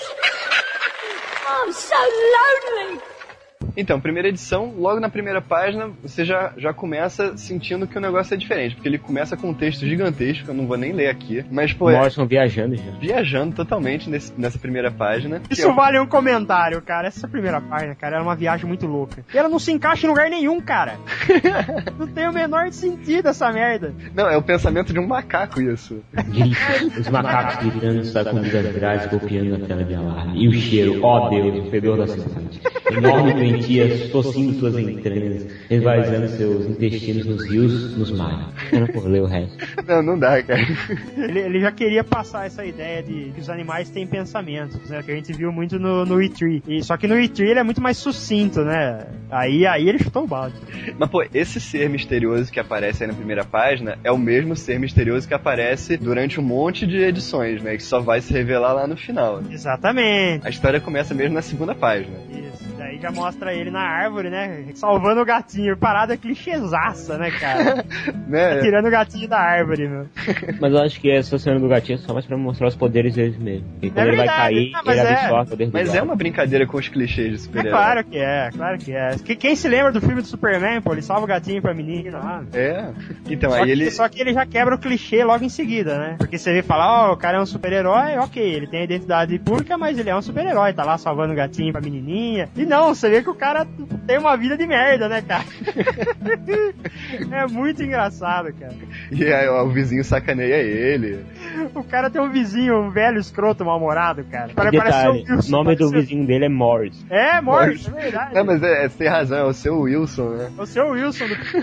Rudy! I'm so lonely! Então, primeira edição, logo na primeira página, você já, já começa sentindo que o negócio é diferente, porque ele começa com um texto gigantesco, que eu não vou nem ler aqui, mas, pô, é Morrison viajando já. viajando totalmente nesse, nessa primeira página. que Isso é- vale um comentário, cara. Essa primeira página, cara, era uma viagem muito louca. E ela não se encaixa em lugar nenhum, cara. Não tem o menor sentido essa merda. Não, é o pensamento de um macaco isso. Grita, os macacos gritando, sacudindo as grades, golpeando na tela de alarme. E o cheiro, ó Deus, o fedor da cidade. Enorme doentia, tossindo suas entranhas, esvaziando seus intestinos nos rios, nos mares. Eu não vou ler o resto. Não, não dá, cara. Ele, ele já queria passar essa ideia de que os animais têm pensamentos, né? Que a gente viu muito no, no E três. E, só que no E três ele é muito mais sucinto, né? Aí, aí ele chutou o balde. Mas, pô, esse ser misterioso que aparece aí na primeira página é o mesmo ser misterioso que aparece durante um monte de edições, né? Que só vai se revelar lá no final. Exatamente. A história começa mesmo na segunda página. Isso. Daí já mostra ele na árvore, né? Salvando o gatinho. Parada clichêzaça, né, cara? né? Tirando o gatinho da árvore, meu. Mas eu acho que essa cena do gatinho é só mais pra mostrar os poderes deles mesmo. E quando é ele verdade, vai cair, não, ele é... absorve o poder do Mas gato. é uma brincadeira com os clichês de super-herói. É claro que é, claro que é. Que, quem se lembra do filme do Superman, pô, ele salva o gatinho pra menina lá. É. Então, só aí que, ele... Só que ele já quebra o clichê logo em seguida, né? Porque você vê falar, ó, oh, o cara é um super-herói, ok, ele tem a identidade pública, mas ele é um super-herói, tá lá salvando o gatinho pra menininha. E não, você vê que o cara tem uma vida de merda, né, cara? É muito engraçado, cara. E aí ó, o vizinho sacaneia ele. O cara tem um vizinho, um velho escroto mal-humorado, cara. Para, Detalhe, parece o nome do ser... vizinho dele é Morris. É, Morris, é verdade. Não, mas é, você tem razão, é o seu Wilson, né? O seu Wilson.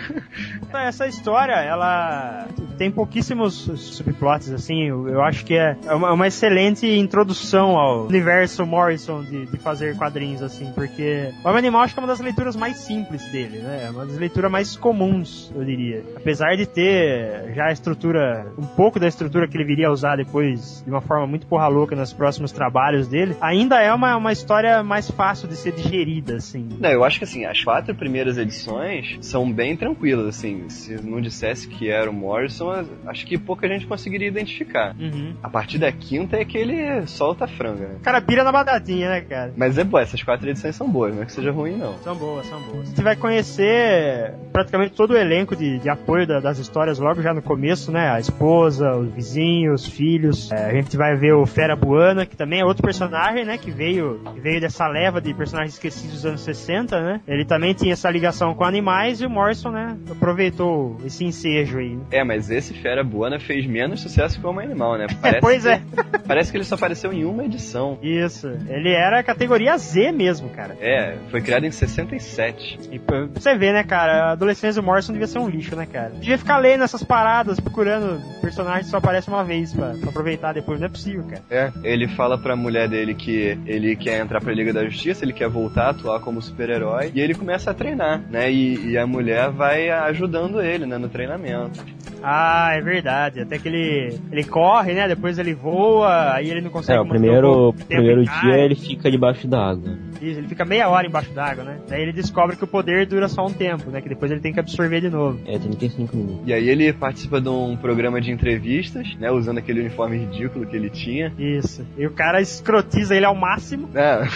Do... Essa história, ela tem pouquíssimos subplots, assim, eu, eu acho que é uma, uma excelente introdução ao universo Morrison de, de fazer quadrinhos, assim, porque o Homem Animal acho que é uma das leituras mais simples dele, né? É uma das leituras mais comuns, eu diria. Apesar de ter já a estrutura, um pouco da estrutura que ele viria a usar depois, de uma forma muito porra louca nos próximos trabalhos dele, ainda é uma, uma história mais fácil de ser digerida, assim. Não, eu acho que, assim, as quatro primeiras edições são bem tranquilas, assim. Se não dissesse que era o Morrison, acho que pouca gente conseguiria identificar. Uhum. A partir da quinta é que ele solta a franga, né? O cara pira na batatinha, né, cara? Mas é boa, essas quatro edições são boas, não é que seja ruim, não. São boas, são boas. Você vai conhecer praticamente todo o elenco de, de apoio da, das histórias logo já no começo, né? A esposa, os vizinhos, os filhos. É, a gente vai ver o Fera Buana, que também é outro personagem, né? Que veio, que veio dessa leva de personagens esquecidos dos anos sessenta, né? Ele também tinha essa ligação com animais e o Morrison, né? Aproveitou esse ensejo aí. É, mas esse Fera Buana fez menos sucesso que o Homem Animal, né? É, pois que, é. Parece que ele só apareceu em uma edição. Isso. Ele era categoria Z mesmo, cara. É, foi criado em sessenta e sete. E pra você ver, né, cara? A adolescência do Morrison devia ser um lixo, né, cara? Devia ficar lendo essas paradas, procurando personagens que só aparecem uma vez pra, pra aproveitar depois. Não é possível, cara. É, ele fala pra mulher dele que ele quer entrar pra Liga da Justiça, ele quer voltar a atuar como super-herói, e ele começa a treinar, né? E, e a mulher vai ajudando ele, né, no treinamento. Ah, é verdade. Até que ele, ele corre, né? Depois ele voa, aí ele não consegue... É, o primeiro, primeiro dia ele fica debaixo d'água. Isso, ele fica meia hora embaixo d'água, né? Daí ele descobre que o poder dura só um tempo, né? Que depois ele tem que absorver de novo. É, trinta e cinco minutos. E aí ele participa de um programa de entrevistas, né? Usando aquele uniforme ridículo que ele tinha. Isso. E o cara escrotiza ele ao máximo. É,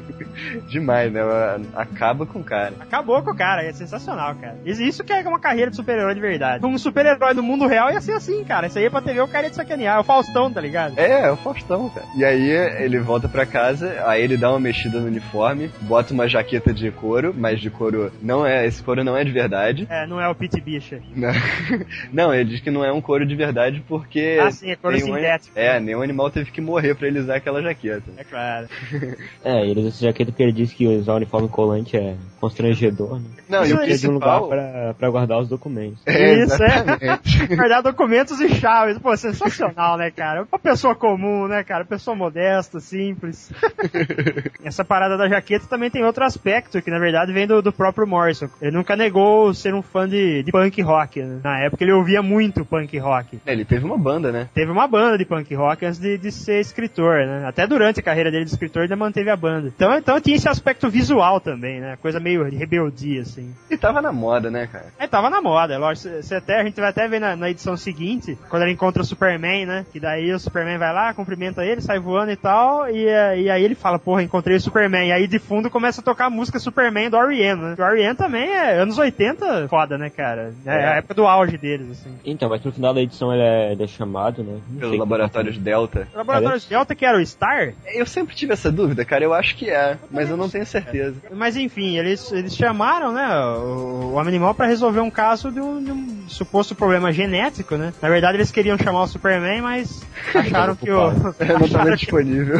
demais, né? Acaba com o cara. Acabou com o cara, é sensacional, cara. Isso que é uma carreira de super-herói de verdade. Um super-herói do mundo real ia ser assim, cara. Isso aí é pra T V o cara ia de sacanear. É o Faustão, tá ligado? É, é o Faustão, cara. E aí ele volta pra casa, aí ele dá uma mexida no uniforme, bota uma jaqueta de couro, mas de couro não é, esse couro não é de verdade. É, não é o Pete Bicha. Não. Não, ele diz que não é um couro de verdade porque... Ah, sim, é couro sintético. Um, é, nenhum animal teve que morrer pra ele usar aquela jaqueta. É claro. É, ele usa essa jaqueta porque ele disse que usar uniforme colante é constrangedor, né? Não, e o principal... de um lugar pra, pra guardar os documentos. É, isso, é. Guardar documentos e chaves. Pô, sensacional, né, cara? Uma pessoa comum, né, cara? Pessoa modesta, simples. Essa parada da jaqueta também tem outro aspecto, que na verdade vem do, do próprio Morrison. Ele nunca negou ser um fã de, de punk rock, né? Na época ele ouvia muito punk rock. É, ele teve uma banda, né? Teve uma banda de punk rock antes de, de ser escritor, né? Até durante a carreira dele de escritor ele manteve a banda. Então, então tinha esse aspecto visual também, né? Coisa meio de rebeldia, assim. E tava na moda, né, cara? É, tava na moda, é lógico. Você até, a gente vai até ver na, na edição seguinte, quando ele encontra o Superman, né? Que daí o Superman vai lá, cumprimenta ele, sai voando e tal, e, e aí ele fala, porra, encontrei o Superman. E aí de fundo começa a tocar a música Superman do R E M, né? O R E M também é anos oitenta foda, né, cara? É, é a época do auge deles, assim. Então, mas no final da edição ele é, ele é chamado, né? Não Pelo Laboratórios que... Delta. Laboratórios é. Delta, que era o Star? Eu sempre tive essa dúvida, cara. Eu acho que é, mas eu não tenho certeza. Mas enfim, eles, eles chamaram, né, o, o Homem Animal pra resolver um caso de um, de um suposto problema genético, né? Na verdade eles queriam chamar o Superman, mas acharam que o... não estava disponível.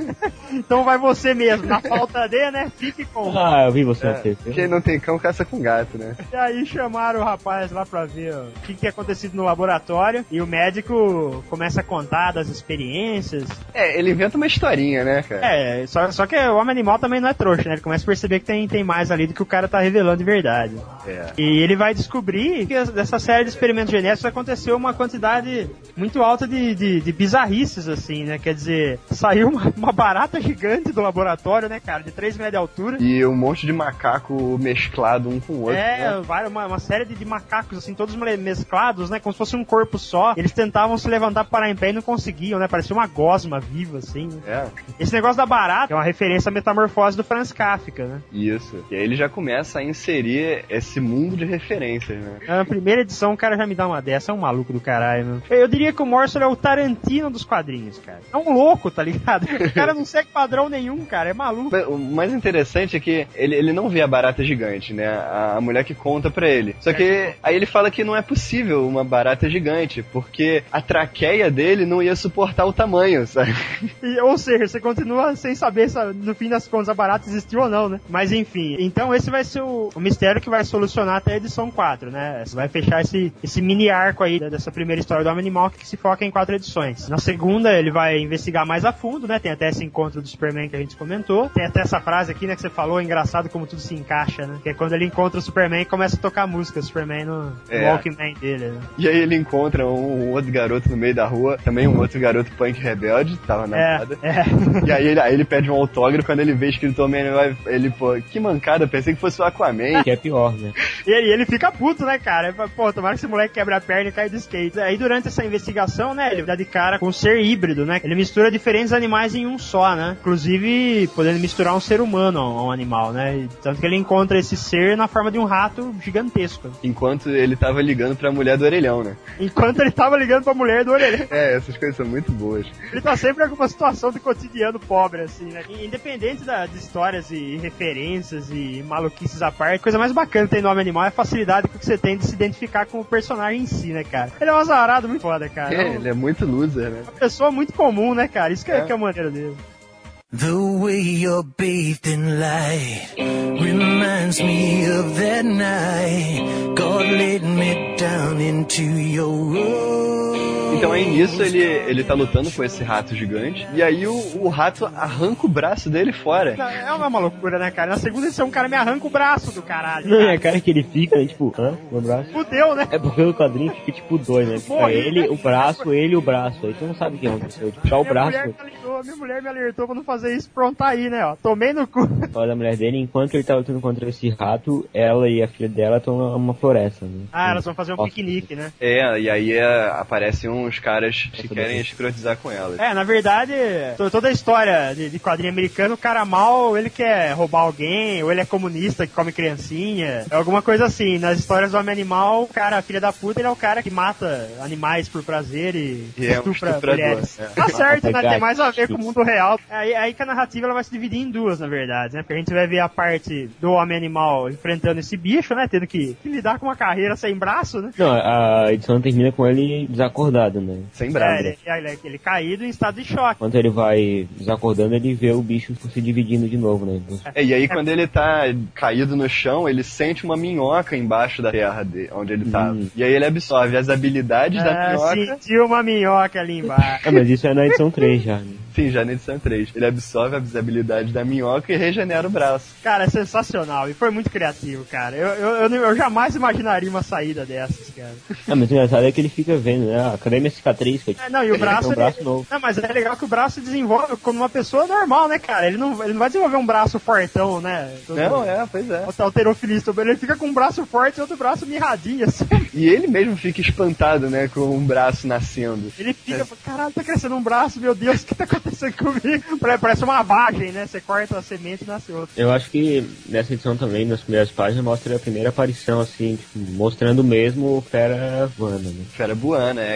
Então vai você mesmo, na falta de, né? Fique com... Ah, eu vi você É, na T V. quem não tem cão, caça com gato, né? E aí chamaram o rapaz lá pra ver ó, o que tinha acontecido no laboratório, e o médico começa a contar das experiências. É, ele inventa uma historinha, né, cara? É, só, só que o Homem-Animal também não é trouxa, né? Ele começa a perceber que tem, tem mais ali do que o cara tá revelando de verdade. É. E ele vai descobrir que dessa série de experimentos genéticos aconteceu uma quantidade muito alta de, de, de bizarrices, assim, né? Quer dizer, saiu uma, uma barata gigante do laboratório, né, cara? De três metros de altura. E um monte de macaco mesclado um com o outro. É, né? vai, uma, uma série de, de macacos, assim, todos mesclados, né? Como se fosse um corpo só. Eles tentavam se levantar para parar em pé e não conseguiam, né? Parecia uma gosma viva, assim. Né? É. Esse negócio da barata é uma referência à metamorfose do Franz Kafka, né? Isso. E aí ele já começa a inserir esse mundo de referências, né? Na primeira edição o cara já me dá uma dessa, é um maluco do caralho, meu. Eu diria que o Morrison é o Tarantino dos quadrinhos, cara. É um louco, tá ligado? O cara não segue padrão nenhum, cara, é maluco. O mais interessante é que ele, ele não vê a barata gigante, né? A, a mulher que conta pra ele. Só que aí ele fala que não é possível uma barata gigante, porque a traqueia dele não ia suportar o tamanho, sabe? E, ou seja, você continua sem saber se no fim das contas a barata existiu ou não, né? Mas enfim, então esse vai ser o, o mistério que vai solucionar até a edição quatro, né? Você vai fechar esse, esse mini arco aí dessa primeira história do Homem-Animal que se foca em quatro edições. Na segunda ele vai investigar mais a fundo, né? Tem até esse encontro do Superman que a gente comentou. Tem até essa frase aqui, né, que você falou, engraçado como tudo se encaixa, né? Que é quando ele encontra o Superman e começa a tocar música, o Superman no, É. no Walkman dele, né? E aí ele encontra um, um outro garoto no meio da rua, também um outro garoto punk rebelde, tava na É, nada. é. E aí ele, aí ele pede um autógrafo, quando ele vê escrito Homem-Animal, ele, pô, que mancada, pensei que fosse o Aquaman. Que é pior, né? E ele, ele fica puto, né, cara? Ele fala, pô, tomara que esse moleque quebra a perna e cai do skate. Aí durante essa investigação, né, ele dá de cara com um ser híbrido, né? Ele mistura diferentes animais em um só, né? Inclusive, podendo misturar um ser humano a um animal, né? E tanto que ele encontra esse ser na forma de um rato gigantesco. Enquanto ele tava ligando pra mulher do orelhão, né? Enquanto ele tava ligando pra mulher do orelhão. É, essas coisas são muito boas. Ele tá sempre em alguma situação do cotidiano pobre, assim, né? Independente da, de histórias e referências e maluquices à parte, a coisa mais bacana que tem no Homem-Animal é a facilidade que você tem de se identificar com o personagem em si, né, cara? Ele é um azarado muito foda, cara. É, ele é muito loser, né? Uma pessoa muito comum, né, cara? Isso que é, É. que é a maneira dele. The way you're bathed in light reminds me of that night God laid me down into your room. Então aí nisso ele, ele tá lutando com esse rato gigante, e aí o, o rato arranca o braço dele fora. É uma, uma loucura, né, cara? Na segunda edição o cara me arranca o braço do caralho. Não, é cara. a cara que ele fica, né? Tipo, hã? Meu braço? Fudeu, né? É porque o quadrinho fica tipo dois, né? Fica Morri, ele, né? o braço, ele e o braço. Aí tu não sabe o que aconteceu. Tipo, só o Minha braço. mulher, me alertou, minha mulher me alertou pra não fazer isso. Pronto, tá aí, né, ó. Tomei no cu. Fala da mulher dele, enquanto ele tá lutando contra esse rato, ela e a filha dela estão numa floresta, né? Ah, elas vão fazer um Nossa. piquenique, né? É, e aí é, aparecem uns caras que querem escrotizar com ela. É, na verdade, to- toda a história de, de quadrinho americano, o cara mal, ele quer roubar alguém, ou ele é comunista que come criancinha, é alguma coisa assim. Nas histórias do Homem-Animal, o cara, filha da puta, ele é o cara que mata animais por prazer e, E é um estupra estuprador, mulheres. é. Tá certo, né? Mata Tem mais a ver gatos. com o mundo real. Aí, aí que a narrativa ela vai se dividir em duas, na verdade, né? Porque a gente vai ver a parte do Homem-Animal enfrentando esse bicho, né? Tendo que, que lidar com uma carreira sem braço, né? Não, a edição termina com ele desacordado, né? Sem É, braço. ele, ele, ele caído em estado de choque. Enquanto ele vai desacordando, ele vê o bicho se dividindo de novo, né? É, e aí quando ele tá caído no chão, ele sente uma minhoca embaixo da terra de, onde ele tava. Hum. E aí ele absorve as habilidades da É, minhoca. sentiu uma minhoca ali embaixo. Ah, mas isso é na edição três já, né? Sim, já na edição três. Ele absorve as habilidades da minhoca e regenera o braço. Cara, é sensacional e foi muito criativo, cara. Eu, eu, eu, eu jamais imaginaria uma saída dessas, cara. Ah, mas o engraçado é que ele fica vendo, né? Ah, cadê minha cicatriz? Que eu É, não, e o Ele braço. tem um braço ele- novo. Não, mas é legal que o braço desenvolve como uma pessoa normal, né, cara? Ele não, ele não vai desenvolver um braço fortão, né? Todo- Não, é, pois é. O alterofilista, ele fica com um braço forte e outro braço mirradinho, assim. E ele mesmo fica espantado, né, com um braço nascendo. Ele fica, caralho, tá crescendo um braço, meu Deus, o que tá acontecendo comigo? Pare- Parece uma vagem, né? Você corta a semente e nasce outra. Eu acho que nessa edição também, nas primeiras páginas, mostra a primeira aparição, assim, tipo, mostrando mesmo o Fera voando, né? Fera Buana, é, que aí já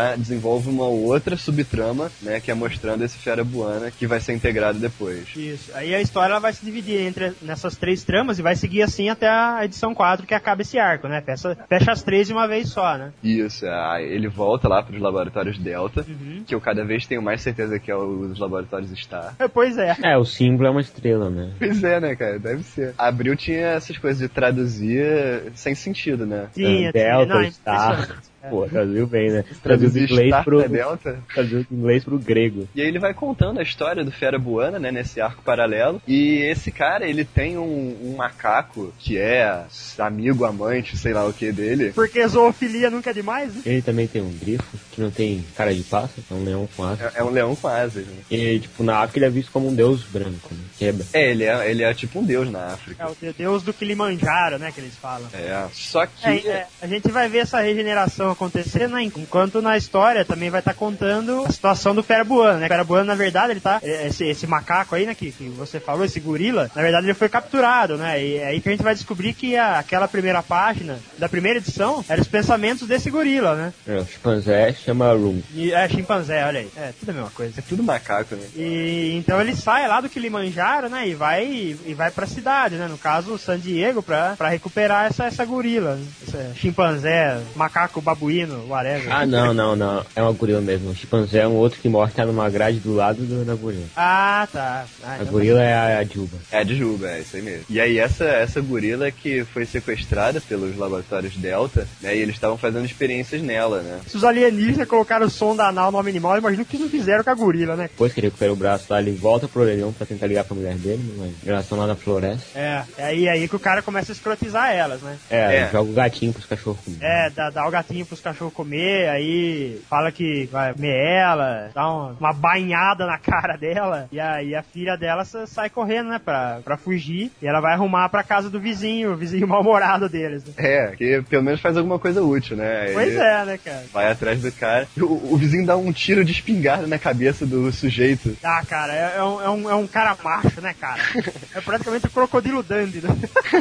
já desenvolve uma outra subtrama, né, que é mostrando esse Fera Buana, que vai ser integrado depois. Isso. Aí a história ela vai se dividir entre nessas três tramas e vai seguir assim até a edição quatro, que acaba esse arco, né? Fecha, fecha as três de uma vez só, né? Isso. Aí ele volta lá pros laboratórios Delta, uhum. que eu cada vez tenho mais certeza que é os laboratórios Star. É, pois é. É, o símbolo é uma estrela, né? Pois é, né, cara? Deve ser. A Abril tinha essas coisas de traduzir sem sentido, né? Tinha, é, Delta, tinha. Não, Star... Pô, traduziu bem, né? Traduziu do inglês pro... Delta. Traduziu do inglês pro grego. E aí ele vai contando a história do Fera Buana, né, nesse arco paralelo. E esse cara, ele tem um, um macaco que é amigo, amante, sei lá o que dele. Porque zoofilia nunca é demais, né? Ele também tem um grifo, que não tem cara de pássaro, é um leão com asas. É, é um leão com asas, né? E, tipo, na África ele é visto como um deus branco, né? Quebra. É, ele é, ele é tipo um deus na África. É o deus do Kilimanjaro, né, que eles falam. É, só que... É, é, a gente vai ver essa regeneração acontecer, né? Enquanto na história também vai estar tá contando a situação do Fera Buana, né? O Fera Buana, na verdade, ele tá... Esse, esse macaco aí, né, que, que você falou, esse gorila, na verdade ele foi capturado, né? E é aí que a gente vai descobrir que a, aquela primeira página da primeira edição eram os pensamentos desse gorila, né? É, o chimpanzé chama Rum. E, é, chimpanzé, olha aí. É, tudo a mesma coisa. É tudo macaco, né? E então ele sai lá do Kilimanjaro, né? E vai, e vai pra cidade, né? No caso, San Diego, pra, pra recuperar essa, essa gorila. Né? Essa chimpanzé, macaco, babuíno, whatever. Ah, não, não, não. É uma gorila mesmo. O chimpanzé é um outro que morre, tá numa grade do lado do, da gorila. Ah, tá. Ah, a então gorila tá. é a, a Juba. É a de Juba, é isso aí mesmo. E aí essa, essa gorila que foi sequestrada pelos laboratórios Delta, né? E eles estavam fazendo experiências nela, né? Se os alienígenas colocaram o som da anal no homem animal, imagino que não fizeram com a gorila, né? Depois que ele recupera o braço lá, ele volta pro orelhão pra tentar ligar pra mulher dele, mas elas estão lá na floresta. É, é aí, aí que o cara começa a escrotizar elas, né? É, É. joga o gatinho pros cachorros comer. É, dá, dá o gatinho pros cachorros comer, aí fala que vai comer ela, dá uma, uma banhada na cara dela, e aí a filha dela sa- sai correndo, né, pra, pra fugir, e ela vai arrumar pra casa do vizinho, o vizinho mal-humorado deles, né? É, que pelo menos faz alguma coisa útil, né? Pois Ele é, né, cara? vai atrás do cara. O, o vizinho dá um tiro de espingarda na cabeça do sujeito. Ah, cara, é, é, um, é, um, é um cara macho, né, cara? É praticamente o crocodilo Dandy, né?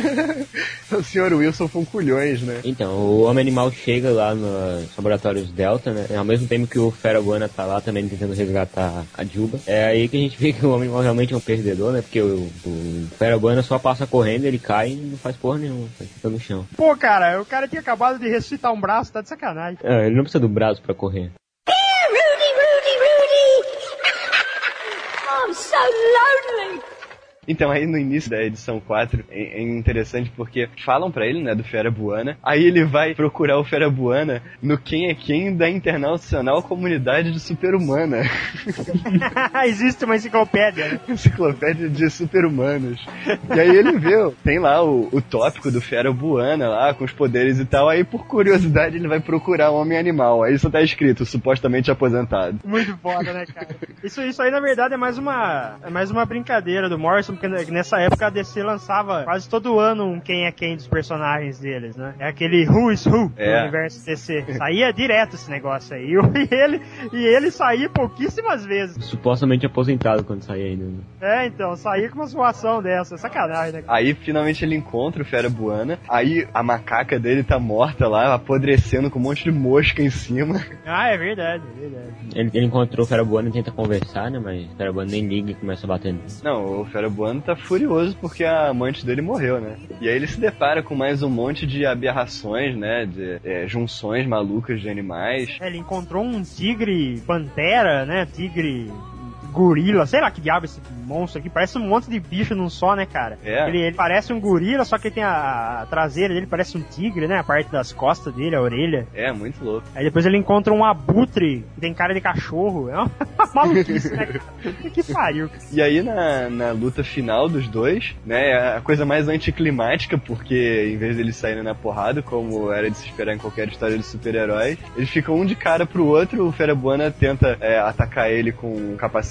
O senhor Wilson foi um culhões, né? Então, o homem animal chega lá nos laboratórios Delta, né? Ao mesmo tempo que o Fera Buana tá lá também tentando resgatar a Juba. É aí que a gente vê que o homem animal realmente é um perdedor, né? Porque o, o Fera Buana só passa correndo, ele cai e não faz porra nenhuma, fica no chão. Pô, cara, o cara tinha acabado de ressuscitar um braço, tá de sacanagem. É, ele não precisa do braço pra correr. Rudy, Rudy, Rudy! I'm so lonely! Então aí no início da edição quatro é, é interessante porque falam pra ele, né, do Fera Buana, aí ele vai procurar o Fera Buana no Quem é Quem da Internacional Comunidade de Super-Humana. Existe uma enciclopédia, né? Enciclopédia de super-humanos. E aí ele viu, tem lá o, o tópico do Fera Buana lá, com os poderes e tal, aí por curiosidade ele vai procurar o Homem-Animal, aí só tá escrito, supostamente aposentado. Muito foda, né, cara? Isso, isso aí, na verdade, é mais uma, é mais uma brincadeira do Morrison, porque nessa época a D C lançava quase todo ano um Quem é Quem dos personagens deles, né? É aquele Who is Who É. do universo D C. Saía direto esse negócio aí. E ele, e ele saía pouquíssimas vezes. Supostamente aposentado quando sair ainda. Né? É, então, saía com uma zoação dessa. Sacanagem, né? Aí finalmente ele encontra o Fera Buana, aí a macaca dele tá morta lá, apodrecendo com um monte de mosca em cima. Ah, é verdade, é verdade. Ele, ele encontrou o Fera Buana e tenta conversar, né? Mas o Fera Buana nem liga e começa a bater nele. Não, o Fera Buana tá furioso porque a amante dele morreu, né? E aí ele se depara com mais um monte de aberrações, né? De é, junções malucas de animais. É, ele encontrou um tigre pantera, né? Tigre gorila, sei lá que diabo esse monstro aqui, parece um monte de bicho num só, né, cara? É. Ele, ele parece um gorila, só que tem a, a traseira dele, parece um tigre, né? A parte das costas dele, a orelha. É, muito louco. Aí depois ele encontra um abutre, que tem cara de cachorro. É uma maluquice, né, cara? Que pariu. E aí na, na luta final dos dois, né, é a coisa mais anticlimática, porque em vez deles saírem na porrada, como era de se esperar em qualquer história de super-heróis, eles ficam um de cara pro outro, o Fera Buana tenta é, atacar ele com um capacete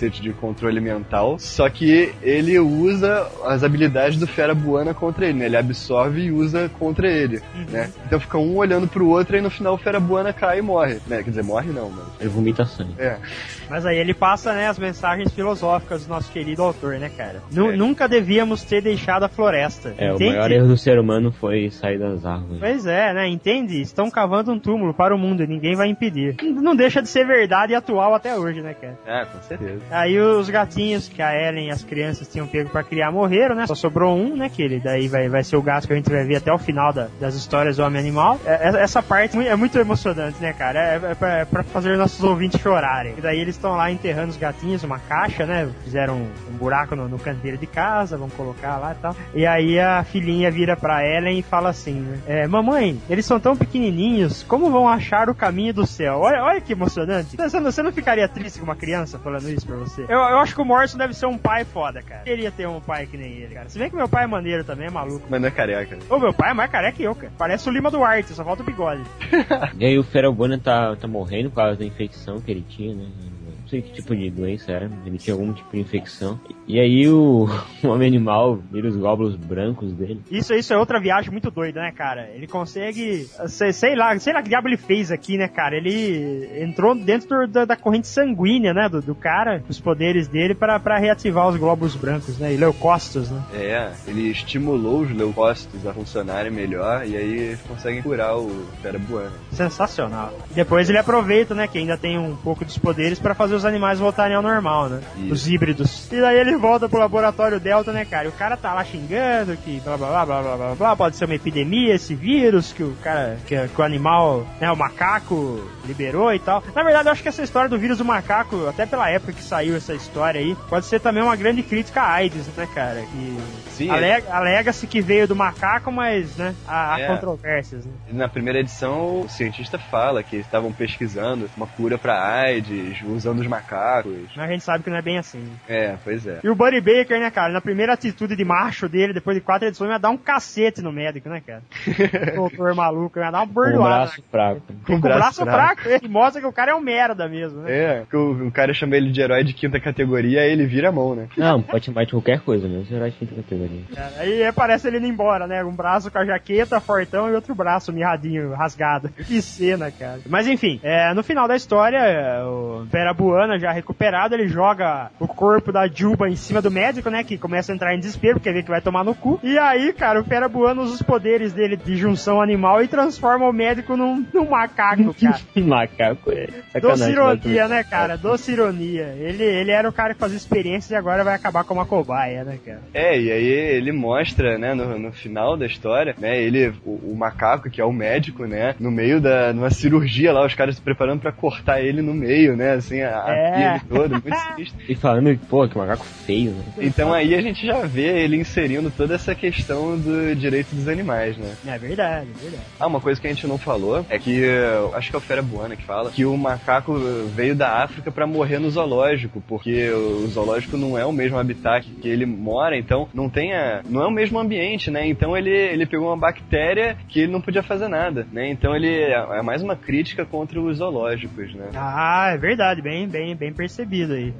gadget de controle mental, só que ele usa as habilidades do Fera Buana contra ele, né? Ele absorve e usa contra ele, uhum. né? Então fica um olhando pro outro e no final o Fera Buana cai e morre, né? Quer dizer, morre não, mas... Ele vomita sangue. É. Mas aí ele passa, né, as mensagens filosóficas do nosso querido autor, né, cara? É. Nunca devíamos ter deixado a floresta. É, entende? O maior erro do ser humano foi sair das árvores. Pois é, né? Entende? Estão cavando um túmulo para o mundo e ninguém vai impedir. Não deixa de ser verdade e atual até hoje, né, cara? É, com certeza. Aí os gatinhos que a Ellen e as crianças tinham pego pra criar morreram, né? Só sobrou um, né? Que ele daí vai, vai ser o gato que a gente vai ver até o final da, das histórias do Homem-Animal. É, essa parte é muito emocionante, né, cara? É, é, pra, é pra fazer nossos ouvintes chorarem. E daí eles estão lá enterrando os gatinhos, uma caixa, né? Fizeram um, um buraco no, no canteiro de casa, vão colocar lá e tal. E aí a filhinha vira pra Ellen e fala assim, né? É, mamãe, eles são tão pequenininhos, como vão achar o caminho do céu? Olha, olha que emocionante. Você não, você não ficaria triste com uma criança falando isso pra você? Eu, eu acho que o Morrison deve ser um pai foda, cara. Eu queria ter um pai que nem ele, cara. Se bem que meu pai é maneiro também, é maluco. Mas não é careca. Ô, meu pai é mais careca que eu, cara. Parece o Lima Duarte, só falta o bigode. E aí o Fera Buana tá, tá morrendo por causa da infecção que ele tinha, né? Não sei que tipo de doença era, ele tinha algum tipo de infecção. E aí o, o Homem-Animal vira os glóbulos brancos dele. Isso, isso é outra viagem muito doida, né, cara? Ele consegue, sei, sei lá, sei lá que diabo ele fez aqui, né, cara? Ele entrou dentro da, da corrente sanguínea, né, do, do cara, os poderes dele pra, pra reativar os glóbulos brancos, né, e leucócitos, né? É, ele estimulou os leucócitos a funcionarem melhor e aí conseguem curar o Fera Buana. Sensacional. Depois ele aproveita, né, que ainda tem um pouco dos poderes pra fazer os animais voltarem ao normal, né? Isso. Os híbridos. E daí ele volta pro laboratório Delta, né, cara? E o cara tá lá xingando que blá blá blá blá blá blá blá, pode ser uma epidemia, esse vírus que o cara, que, que o animal, né, o macaco liberou e tal. Na verdade, eu acho que essa história do vírus do macaco, até pela época que saiu essa história aí, pode ser também uma grande crítica à AIDS, né, cara? Que Sim, alega, é. alega-se que veio do macaco, mas, né, há, há é. controvérsias, né? Na primeira edição, o cientista fala que estavam pesquisando uma cura pra AIDS, usando os macacos. Mas a gente sabe que não é bem assim. É, pois é. E o Buddy Baker, né, cara, na primeira atitude de macho dele, depois de quatro edições, ia dar um cacete no médico, né, cara? Doutor maluco, ia dar uma bordoada. Com o braço fraco. Com o braço fraco. Ele mostra que o cara é um merda mesmo, né? É, que o, o cara chama ele de herói de quinta categoria, aí ele vira a mão, né? Não, pode chamar de qualquer coisa, né? Esse herói de quinta categoria. É, aí aparece ele indo embora, né? Um braço com a jaqueta, fortão, e outro braço mirradinho, rasgado. Que cena, cara. Mas enfim, é, no final da história, o Fera Buana, já recuperado, ele joga o corpo da Juba em cima do médico, né? Que começa a entrar em desespero, porque vê que vai tomar no cu. E aí, cara, o Fera Buana usa os poderes dele de junção animal e transforma o médico num, num macaco, cara. Macaco, é. Doce ironia, né, cara? Doce ironia. Ele, ele era o cara que fazia experiência e agora vai acabar com uma cobaia, né, cara? É, e aí ele mostra, né, no, no final da história, né, ele, o, o macaco, que é o médico, né, no meio da, numa cirurgia lá, os caras se preparando pra cortar ele no meio, né, assim, a, É. a pele toda, muito sinistro. E falando, pô, que macaco feio, né? Então aí a gente já vê ele inserindo toda essa questão do direito dos animais, né? É verdade, é verdade. Ah, uma coisa que a gente não falou é que, acho que é o Fera Buana que fala, que o macaco veio da África pra morrer no zoológico, porque o zoológico não é o mesmo habitat que ele mora, então não tem a, não é o mesmo ambiente, né? Então ele, ele pegou uma bactéria que ele não podia fazer nada, né? Então ele é mais uma crítica contra os zoológicos, né? Ah, é verdade, bem, bem, bem percebido aí.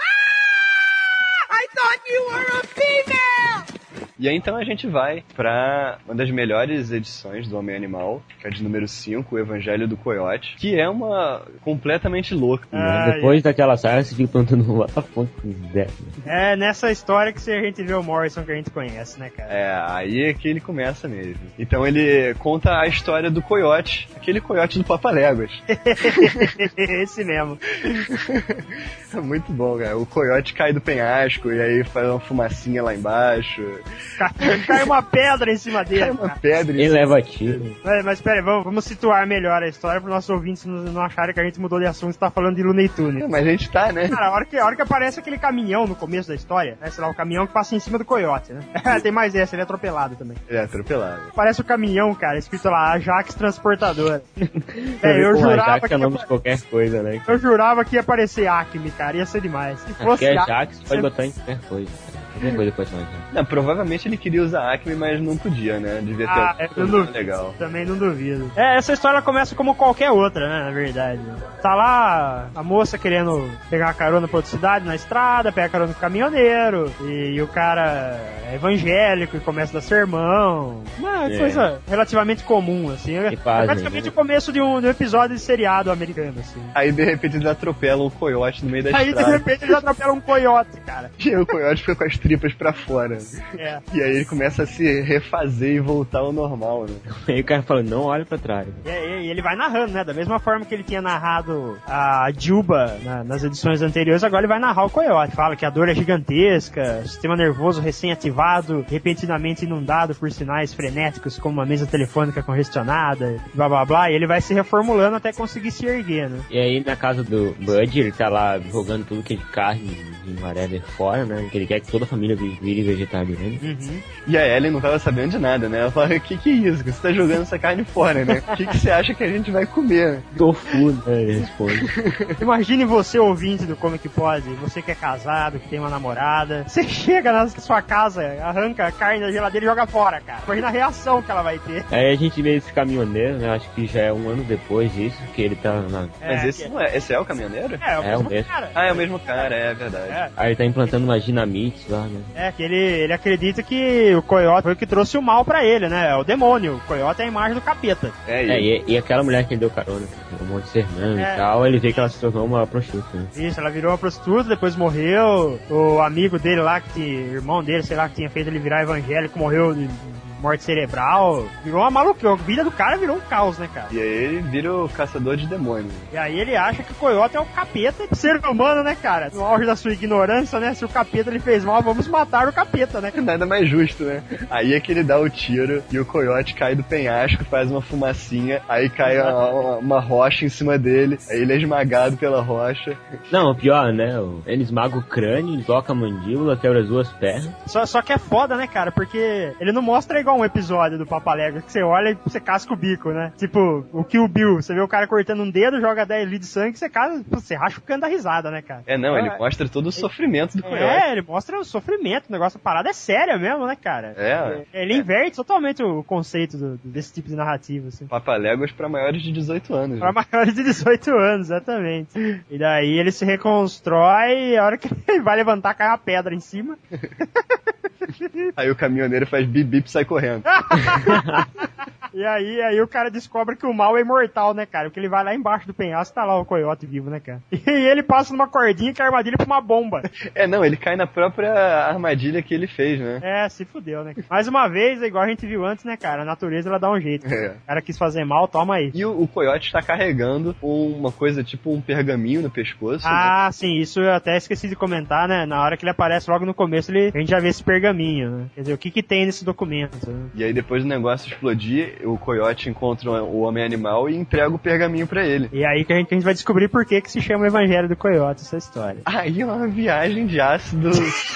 I thought you were a female! E aí então a gente vai pra uma das melhores edições do Homem-Animal, que é de número cinco, o Evangelho do Coiote, que é uma completamente louca. Ah, Depois daquela saga, você fica perguntando what the fuck is that? É nessa história que a gente vê o Morrison que a gente conhece, né, cara? É, aí é que ele começa mesmo. Então ele conta a história do coiote, aquele coiote do Papaléguas. Esse mesmo. Muito bom, cara. O coiote cai do penhasco e aí faz uma fumacinha lá embaixo. Cai, cai uma pedra em cima dele. Cai uma cara. pedra em Ele cima. leva tiro. Mas, mas pera aí, vamos, vamos situar melhor a história para os nossos ouvintes não, não acharem que a gente mudou de assunto e tá falando de Looney Tunes. Mas a gente tá, né? Cara, a hora, que, a hora que aparece aquele caminhão no começo da história, né? Sei lá, o caminhão que passa em cima do coiote, né? Tem mais essa, ele é atropelado também. Ele é atropelado. Parece o caminhão, cara, escrito lá, Ajax Transportadora. É, eu Pô, jurava Ajax que... é nome ia- de qualquer coisa, né? Eu jurava que ia aparecer Acme, cara, ia ser demais. Se Acho fosse que é Acme, Ajax, pode você- botar em qualquer coisa. Cara. Qualquer coisa pode mais. Não, provavelmente ele queria usar Acme, mas não podia, né? Devia ter Ah, uma eu não, legal. Também não duvido. É, essa história começa como qualquer outra, né, na verdade. Tá lá a moça querendo pegar uma carona pra outra cidade na estrada, pega a carona com o caminhoneiro, e, e o cara é evangélico e começa a dar sermão. Uma É. coisa relativamente comum, assim. É fazem, praticamente né? o começo de um, de um episódio de seriado americano, assim. Aí de repente eles atropelam o coiote no meio da Aí de estrada. repente eles atropelam um coiote, cara. E aí o coiote fica com as tripas pra fora. É. E aí ele começa a se refazer e voltar ao normal, né? Aí o cara fala, não olha pra trás. E, e- e ele vai narrando, né? Da mesma forma que ele tinha narrado a Juba na- nas edições anteriores, agora ele vai narrar o coiote. Fala que a dor é gigantesca, sistema nervoso recém-ativado, repentinamente inundado por sinais frenéticos como uma mesa telefônica congestionada, blá blá blá, e ele vai se reformulando até conseguir se erguer, né? E aí na casa do Bud, ele tá lá jogando tudo que é de carne e whatever fora, né? Que ele quer que toda a família vire vegetariana. Uhum. E a Ellen não tava sabendo de nada, né? Ela fala, o que que é isso? Que você tá jogando essa carne fora, né? O que que você acha que a gente vai comer? Tofu, né? Ele responde. Imagine você, ouvinte do Como Que Pode, você que é casado, que tem uma namorada, você chega na sua casa, arranca a carne da geladeira e joga fora, cara. Imagina a reação que ela vai ter. Aí a gente vê esse caminhoneiro, né? Acho que já é um ano depois disso, que ele tá na... Mas É, esse que- não é. Esse é o caminhoneiro? É, é o É, mesmo o mesmo. cara. Ah, é o mesmo cara, é verdade. É. Aí ele tá implantando uma dinamite lá, né? É, que ele, ele acredita que o coiote foi o que trouxe o mal pra ele, né? É o demônio. O coiote é a imagem do capeta. É, e É, e, e aquela mulher que ele deu carona, um monte de sermão É. e tal, ele vê que ela se tornou uma prostituta, né? Isso, ela virou uma prostituta, depois morreu. O amigo dele lá, que tinha, irmão dele, sei lá, que tinha feito ele virar evangélico, morreu de morte cerebral. Virou uma maluquice. A vida do cara virou um caos, né, cara? E aí ele vira o caçador de demônios. E aí ele acha que o coiote é o capeta. Ser humano, né, cara? No auge da sua ignorância, né? Se o capeta ele fez mal, vamos matar o capeta, né? Nada mais justo, né? Aí é que ele dá o tiro e o coiote cai do penhasco, faz uma fumacinha, aí cai uma, uma- uma rocha em cima dele, aí ele é esmagado pela rocha. Não, o pior, né? Ele esmaga o crânio, toca a mandíbula, quebra as duas pernas. Só, só que é foda, né, cara? Porque ele não mostra igual um episódio do Papaléguas, que você olha e você casca o bico, né? Tipo, o Kill Bill, você vê o cara cortando um dedo, joga dez litros de sangue, você, casa, você racha o canto da risada, né, cara? É, não, ele É. mostra todo o sofrimento do coiote. É, ele mostra o sofrimento, o negócio, a parada é séria mesmo, né, cara? É. Ele inverte totalmente o conceito do- desse tipo de narrativa, assim. Papaléguas pra maiores de dezoito anos. Pra né? maiores de dezoito anos, exatamente. E daí ele se reconstrói e a hora que ele vai levantar, cai uma pedra em cima. Aí o caminhoneiro faz bip bip e sai correndo. E aí, aí o cara descobre que o mal é imortal, né, cara? Porque ele vai lá embaixo do penhasco e tá lá o coiote vivo, né, cara? E ele passa numa cordinha que é armadilha pra uma bomba. É, não, ele cai na própria armadilha que ele fez, né? É, se fudeu, né? Mais uma vez, é igual a gente viu antes, né, cara? A natureza, ela dá um jeito. É. O cara quis fazer mal, toma aí. E o, o coiote está carregando uma coisa tipo um pergaminho no pescoço. né? Ah, sim, isso eu até esqueci de comentar, né? Na hora que ele aparece logo no começo, ele, a gente já vê esse pergaminho, né? Quer dizer, o que que tem nesse documento, né? E aí depois do negócio explodir, o coiote encontra o Homem-Animal e entrega o pergaminho pra ele. E aí que a gente, que a gente vai descobrir por que que se chama o Evangelho do Coiote, essa história. Aí é uma viagem de ácido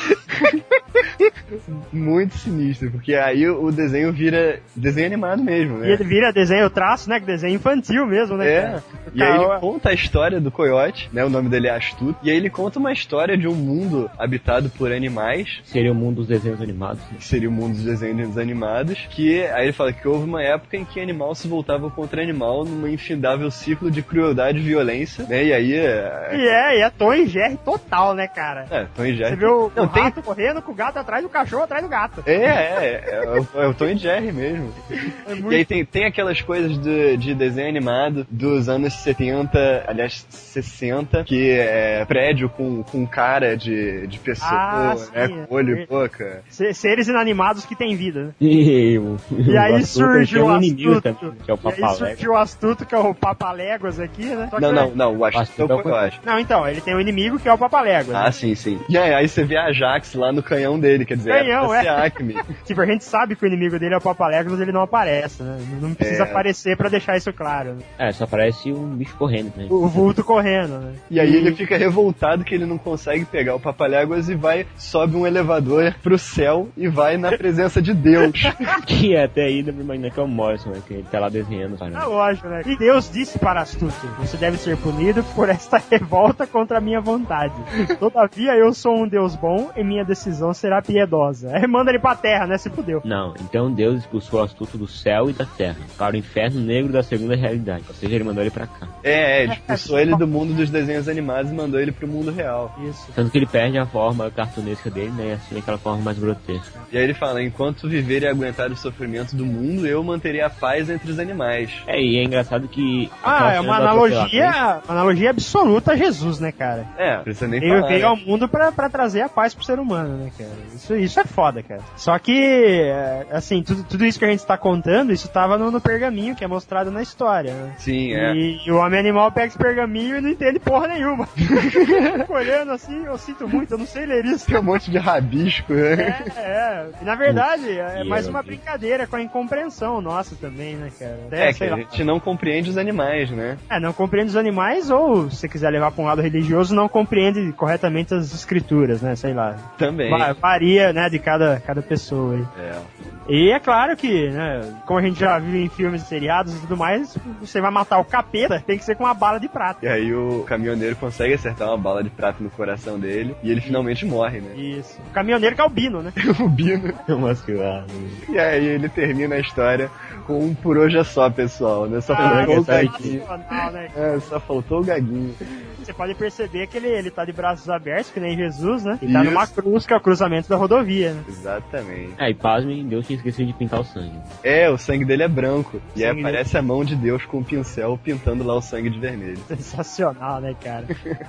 muito sinistra, porque aí o desenho vira desenho animado mesmo, E né? ele vira desenho traço, né? Desenho infantil mesmo, né, É, cara? e aí ele Cara, conta a história do coiote, né? O nome dele é Astuto. E aí ele conta uma história de um mundo habitado por animais, Seria o mundo dos desenhos animados. Né? que seria o mundo dos desenhos animados, que aí ele fala que houve uma época em que animal se voltava contra animal numa infindável ciclo de crueldade e violência, né? E aí é... E é, e é Tom e Jerry total, né, cara? É, Tom e Jerry. Você vê o, Não, o tem... rato correndo com o gato atrás do cachorro atrás do gato. É, é, é, é, o, é o Tom e Jerry mesmo. É E aí tem, tem aquelas coisas de, de desenho animado dos anos setenta, aliás, sessenta, que é prédio com, com cara de, de pessoa, Ah, né? sim, Com olho é. e boca. Se- Seres inanimados que têm vida, né? E, o, E aí Astuto, ele surge tem o um inimigo astuto. também, que é o E aí Papaléguas. surge o astuto, que é o Papaléguas aqui, né? Só que Não, é- não, não, o Astuto é Astuto é o o coiote. Não, então, ele tem um inimigo que é o Papaléguas. Ah, né? sim, sim. E aí, aí você vê a Jax lá no canhão dele, quer dizer, Canhão, é pra é. ser Acme. Tipo, a gente sabe que o inimigo dele é o Papaléguas, mas ele não aparece, né? Não precisa É. aparecer pra deixar isso claro. Né? É, só parece um bicho correndo, né? O vulto correndo, né? E aí ele fica revoltado que ele não consegue pegar o Papaléguas e vai, sobe um elevador pro céu e vai na presença de Deus. Que até aí dá pra imaginar que é o Morrison, né? Que ele tá lá desenhando. Cara. É lógico, né? E Deus disse para Astuto: você deve ser punido por esta revolta contra a minha vontade. Todavia, eu sou um Deus bom e minha decisão será piedosa. Aí manda ele pra terra, né? Se fudeu. Não, então Deus expulsou o astuto do céu e da terra, para o inferno negro da segunda realidade. Ou seja, ele mandou ele pra cá. É, é, ele expulsou ele do mundo dos desenhos animados e mandou ele pro mundo real. Isso. Tanto que ele perde a forma cartunesca dele, né? E assim aquela forma mais grotesca. E aí ele fala, enquanto viver e aguentar o sofrimento do mundo, eu manteria a paz entre os animais. É, e é engraçado que... Ah, é uma analogia, uma analogia absoluta a Jesus, né, cara? É, precisa nem Ele falar. veio né? ao mundo pra, pra trazer a paz pro ser humano, né, cara? Isso, isso é foda, cara. Só que, assim, tudo, tudo isso que a gente tá contando, isso tava no, no pergaminho que é mostrado na história, né? Sim, é. E, e o homem animal pega esse pergaminho e não entende porra nenhuma. Olhando assim, eu sinto muito, eu não sei ler isso. Tem um monte de rabisco, né? É, é. E, na verdade, é Putz, mais que uma eu vi. brincadeira com a incompreensão nossa também, né, cara? É, que sei a lá. gente não compreende os animais, né? É, não compreende os animais, ou se você quiser levar pra um lado religioso, não compreende corretamente as escrituras, né? Sei lá. Também. Va- Varia, né, de cada, cada pessoa aí. É. E é claro que, né, como a gente já viu em filmes e seriados e tudo mais, você vai matar o capeta, tem que ser com uma bala de prata. E aí o caminhoneiro consegue acertar uma bala de prata no coração dele e ele finalmente morre, né? Isso. O caminhoneiro que é o Bino, né? O Bino. Uma cilada. E aí ele termina a história com um por hoje é só, pessoal, né? Só Ah, faltou o essa gaguinho. sensacional, né? É, só faltou o gaguinho. Você pode perceber que ele, ele tá de braços abertos, que nem Jesus, né? E tá Isso. numa cruz, que é o cruzamento da rodovia, né? Exatamente. É, e pasmem, Deus tinha esquecido de pintar o sangue. É, o sangue dele é branco. E aí Sangue aparece a mão de Deus com um pincel pintando lá o sangue de vermelho. Sensacional, né, cara?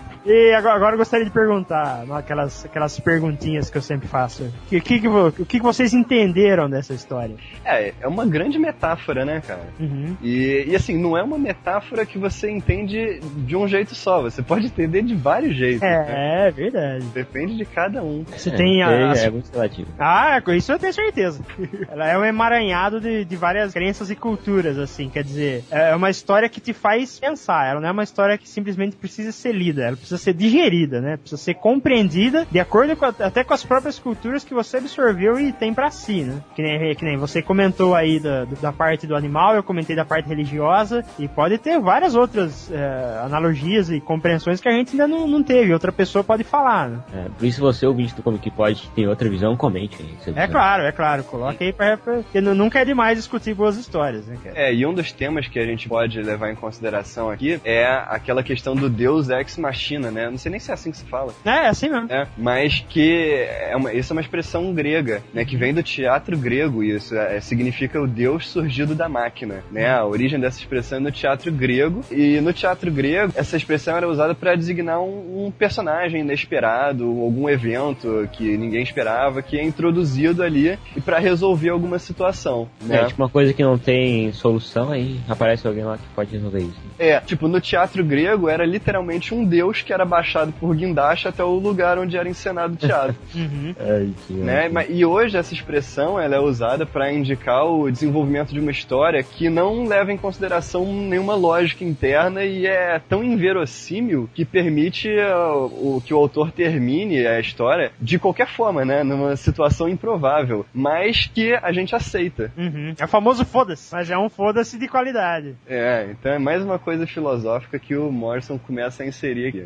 E agora, agora eu gostaria de perguntar, não, aquelas, aquelas perguntinhas que eu sempre faço. O que, que, que, vo- o que, que vocês entenderam dessa história? É, é uma grande metáfora, né, cara? Uhum. E, e assim, não é uma metáfora que você entende de um jeito só. Você pode entender de vários jeitos. né? É, é verdade. Depende de cada um. Você É, tem a, é, a- é muito relativo. Ah, com isso eu tenho certeza. Ela é um emaranhado de, de várias crenças e culturas, assim. Quer dizer, é uma história que te faz pensar. Ela não é uma história que simplesmente precisa ser lida. Ela precisa ser digerida, né? Precisa ser compreendida de acordo com a- até com as próprias culturas que você absorveu e tem pra si, né? Que nem, que nem você comentou aí da, da parte do animal, eu comentei da parte religiosa. E pode ter várias outras é, analogias e compreensões que a gente ainda não, não teve. Outra pessoa pode falar, né? É, por isso você, ouvinte do Comic Pod, tem outra visão, comente aí. essa É visão. claro, é claro. Coloca aí pra... pra porque nu- nunca é demais discutir boas histórias, né, cara? É, e um dos temas que a gente pode levar em consideração aqui é aquela questão do Deus Ex Machina, né? Não sei nem se é assim que se fala. É, é assim mesmo. É, mas que é uma, isso é uma expressão grega, né, que vem do teatro grego, isso é, significa o Deus surgido da máquina, né, a origem dessa expressão é no teatro grego, e no teatro grego essa expressão era usada para designar um, um personagem inesperado, algum evento que ninguém esperava, que é introduzido ali e para resolver alguma situação, né. É, tipo uma coisa que não tem solução, aí aparece alguém lá que pode resolver isso. É, tipo, no teatro grego era literalmente um deus que era baixado por guindaste até o lugar onde era encenado o teatro. Uhum. Ai, que Né? Mas- E hoje essa expressão ela é usada para indicar o desenvolvimento de uma história que não leva em consideração nenhuma lógica interna e é tão inverossímil que permite uh, o que o autor termine a história de qualquer forma, né? Numa situação improvável, mas que a gente aceita. Uhum. É o famoso foda-se, mas é um foda-se de qualidade. É, então é mais uma coisa filosófica que o Morrison começa a inserir aqui.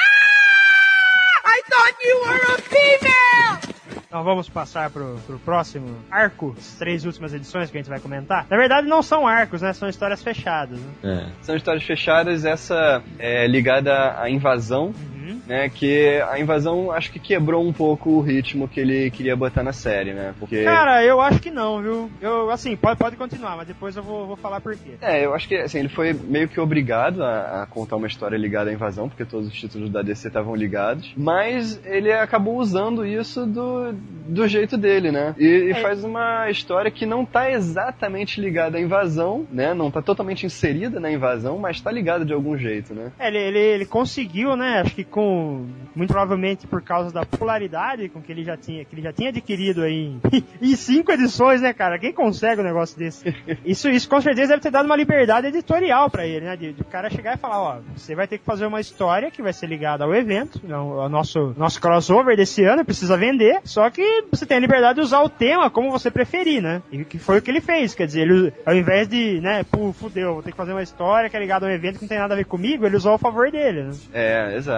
I thought you were a female! Então vamos passar pro, pro próximo arco, as três últimas edições que a gente vai comentar. Na verdade não são arcos, né? São histórias fechadas, né? É. São histórias fechadas, essa é ligada à invasão, né, que a invasão acho que quebrou um pouco o ritmo que ele queria botar na série, né, porque... Cara, eu acho que não, viu? Eu, assim, pode, pode continuar, mas depois eu vou, vou falar por quê. É, eu acho que assim, ele foi meio que obrigado a, a contar uma história ligada à invasão, porque todos os títulos da D C estavam ligados, mas ele acabou usando isso do, do jeito dele, né, e, e faz uma história que não tá exatamente ligada à invasão, né, não tá totalmente inserida na invasão, mas tá ligada de algum jeito, né. É, ele, ele, ele conseguiu, né? Acho que com muito provavelmente por causa da popularidade com que ele já tinha, que ele já tinha adquirido aí em, em cinco edições, né, cara? Quem consegue um negócio desse? Isso, isso com certeza deve ter dado uma liberdade editorial pra ele, né? De, de o cara chegar e falar, ó, você vai ter que fazer uma história que vai ser ligada ao evento, ao, ao nosso, nosso crossover desse ano, precisa vender, só que você tem a liberdade de usar o tema como você preferir, né? E que foi o que ele fez, quer dizer, ele, ao invés de, né, pô, fudeu, vou ter que fazer uma história que é ligada a um evento que não tem nada a ver comigo, ele usou a favor dele, né? É, exato.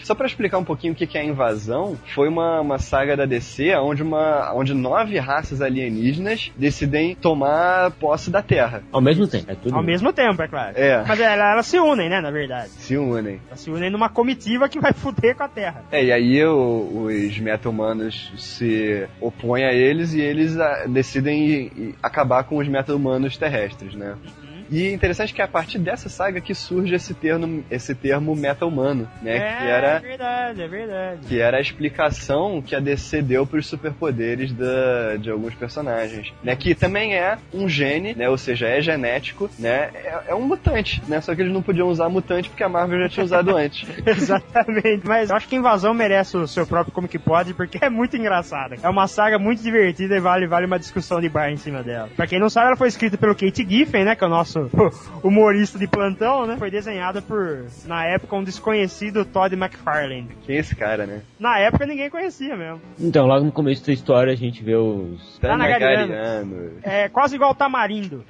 Só pra explicar um pouquinho o que é a Invasão, foi uma, uma saga da D C onde, uma, onde nove raças alienígenas decidem tomar posse da Terra. Ao mesmo tempo, é tudo. Ao mesmo tempo, é claro. É. Mas elas, elas se unem, né, na verdade. Se unem. Elas se unem numa comitiva que vai fuder com a Terra. É, e aí o, os meta-humanos se opõem a eles e eles a, decidem ir, ir acabar com os meta-humanos terrestres, né? E é interessante que é a partir dessa saga que surge esse termo, esse termo meta-humano, né? É, que era, é verdade, é verdade. Que era a explicação que a D C deu para os superpoderes da, de alguns personagens, né? Que também é um gene, né? Ou seja, é genético, né? É, é um mutante, né? Só que eles não podiam usar mutante porque a Marvel já tinha usado antes. Exatamente. Mas eu acho que Invasão merece o seu próprio Como Que Pode, porque é muito engraçada. É uma saga muito divertida e vale, vale uma discussão de bar em cima dela. Pra quem não sabe, ela foi escrita pelo Kate Giffen, né? Que é o nosso humorista de plantão, né? Foi desenhada por, na época, um desconhecido Todd McFarlane. Quem é esse cara, né? Na época ninguém conhecia mesmo. Então, logo no começo da história a gente vê os... Tanagarianos. É quase igual o Tamarindo.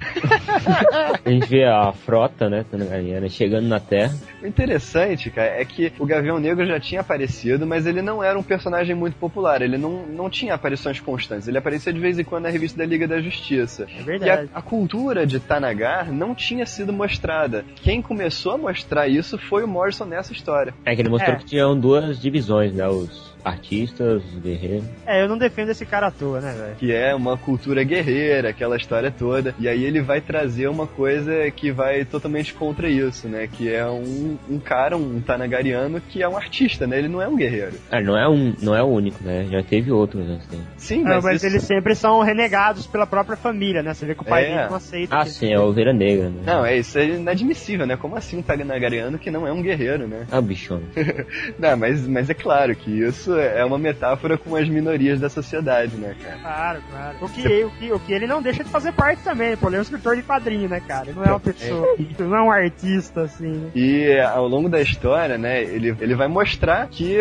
A gente vê a frota, né, Tanagariana, chegando na Terra. O interessante, cara, é que o Gavião Negro já tinha aparecido, mas ele não era um personagem muito popular. Ele não, não tinha aparições constantes. Ele aparecia de vez em quando na revista da Liga da Justiça. É verdade. E a, a cultura de Thanagar não tinha sido mostrada. Quem começou a mostrar isso foi o Morrison nessa história. É que ele mostrou É. que tinham duas divisões, né, os artistas, os guerreiros. É, eu não defendo esse cara à toa, né, velho? Que é uma cultura guerreira, aquela história toda. E aí ele vai trazer uma coisa que vai totalmente contra isso, né? Que é um, um cara, um Tanagariano, que é um artista, né? Ele não é um guerreiro. É, não é, um, não é o único, né? Já teve outros antes dele. Sim, Não, mas, mas isso... eles sempre são renegados pela própria família, né? Você vê que o pai É. dele não aceita. Ah, que- sim, é o Ovelha Negra, né? Não, é isso é inadmissível, né? Como assim um Tanagariano que não é um guerreiro, né? Ah, bichão. Não, mas, mas é claro que isso é uma metáfora com as minorias da sociedade, né, cara? Claro, claro. O que, o, que, o que ele não deixa de fazer parte também, pô. Ele é um escritor de quadrinho, né, cara? Ele não é uma pessoa, não é um artista, assim, né? E ao longo da história, né, ele, ele vai mostrar que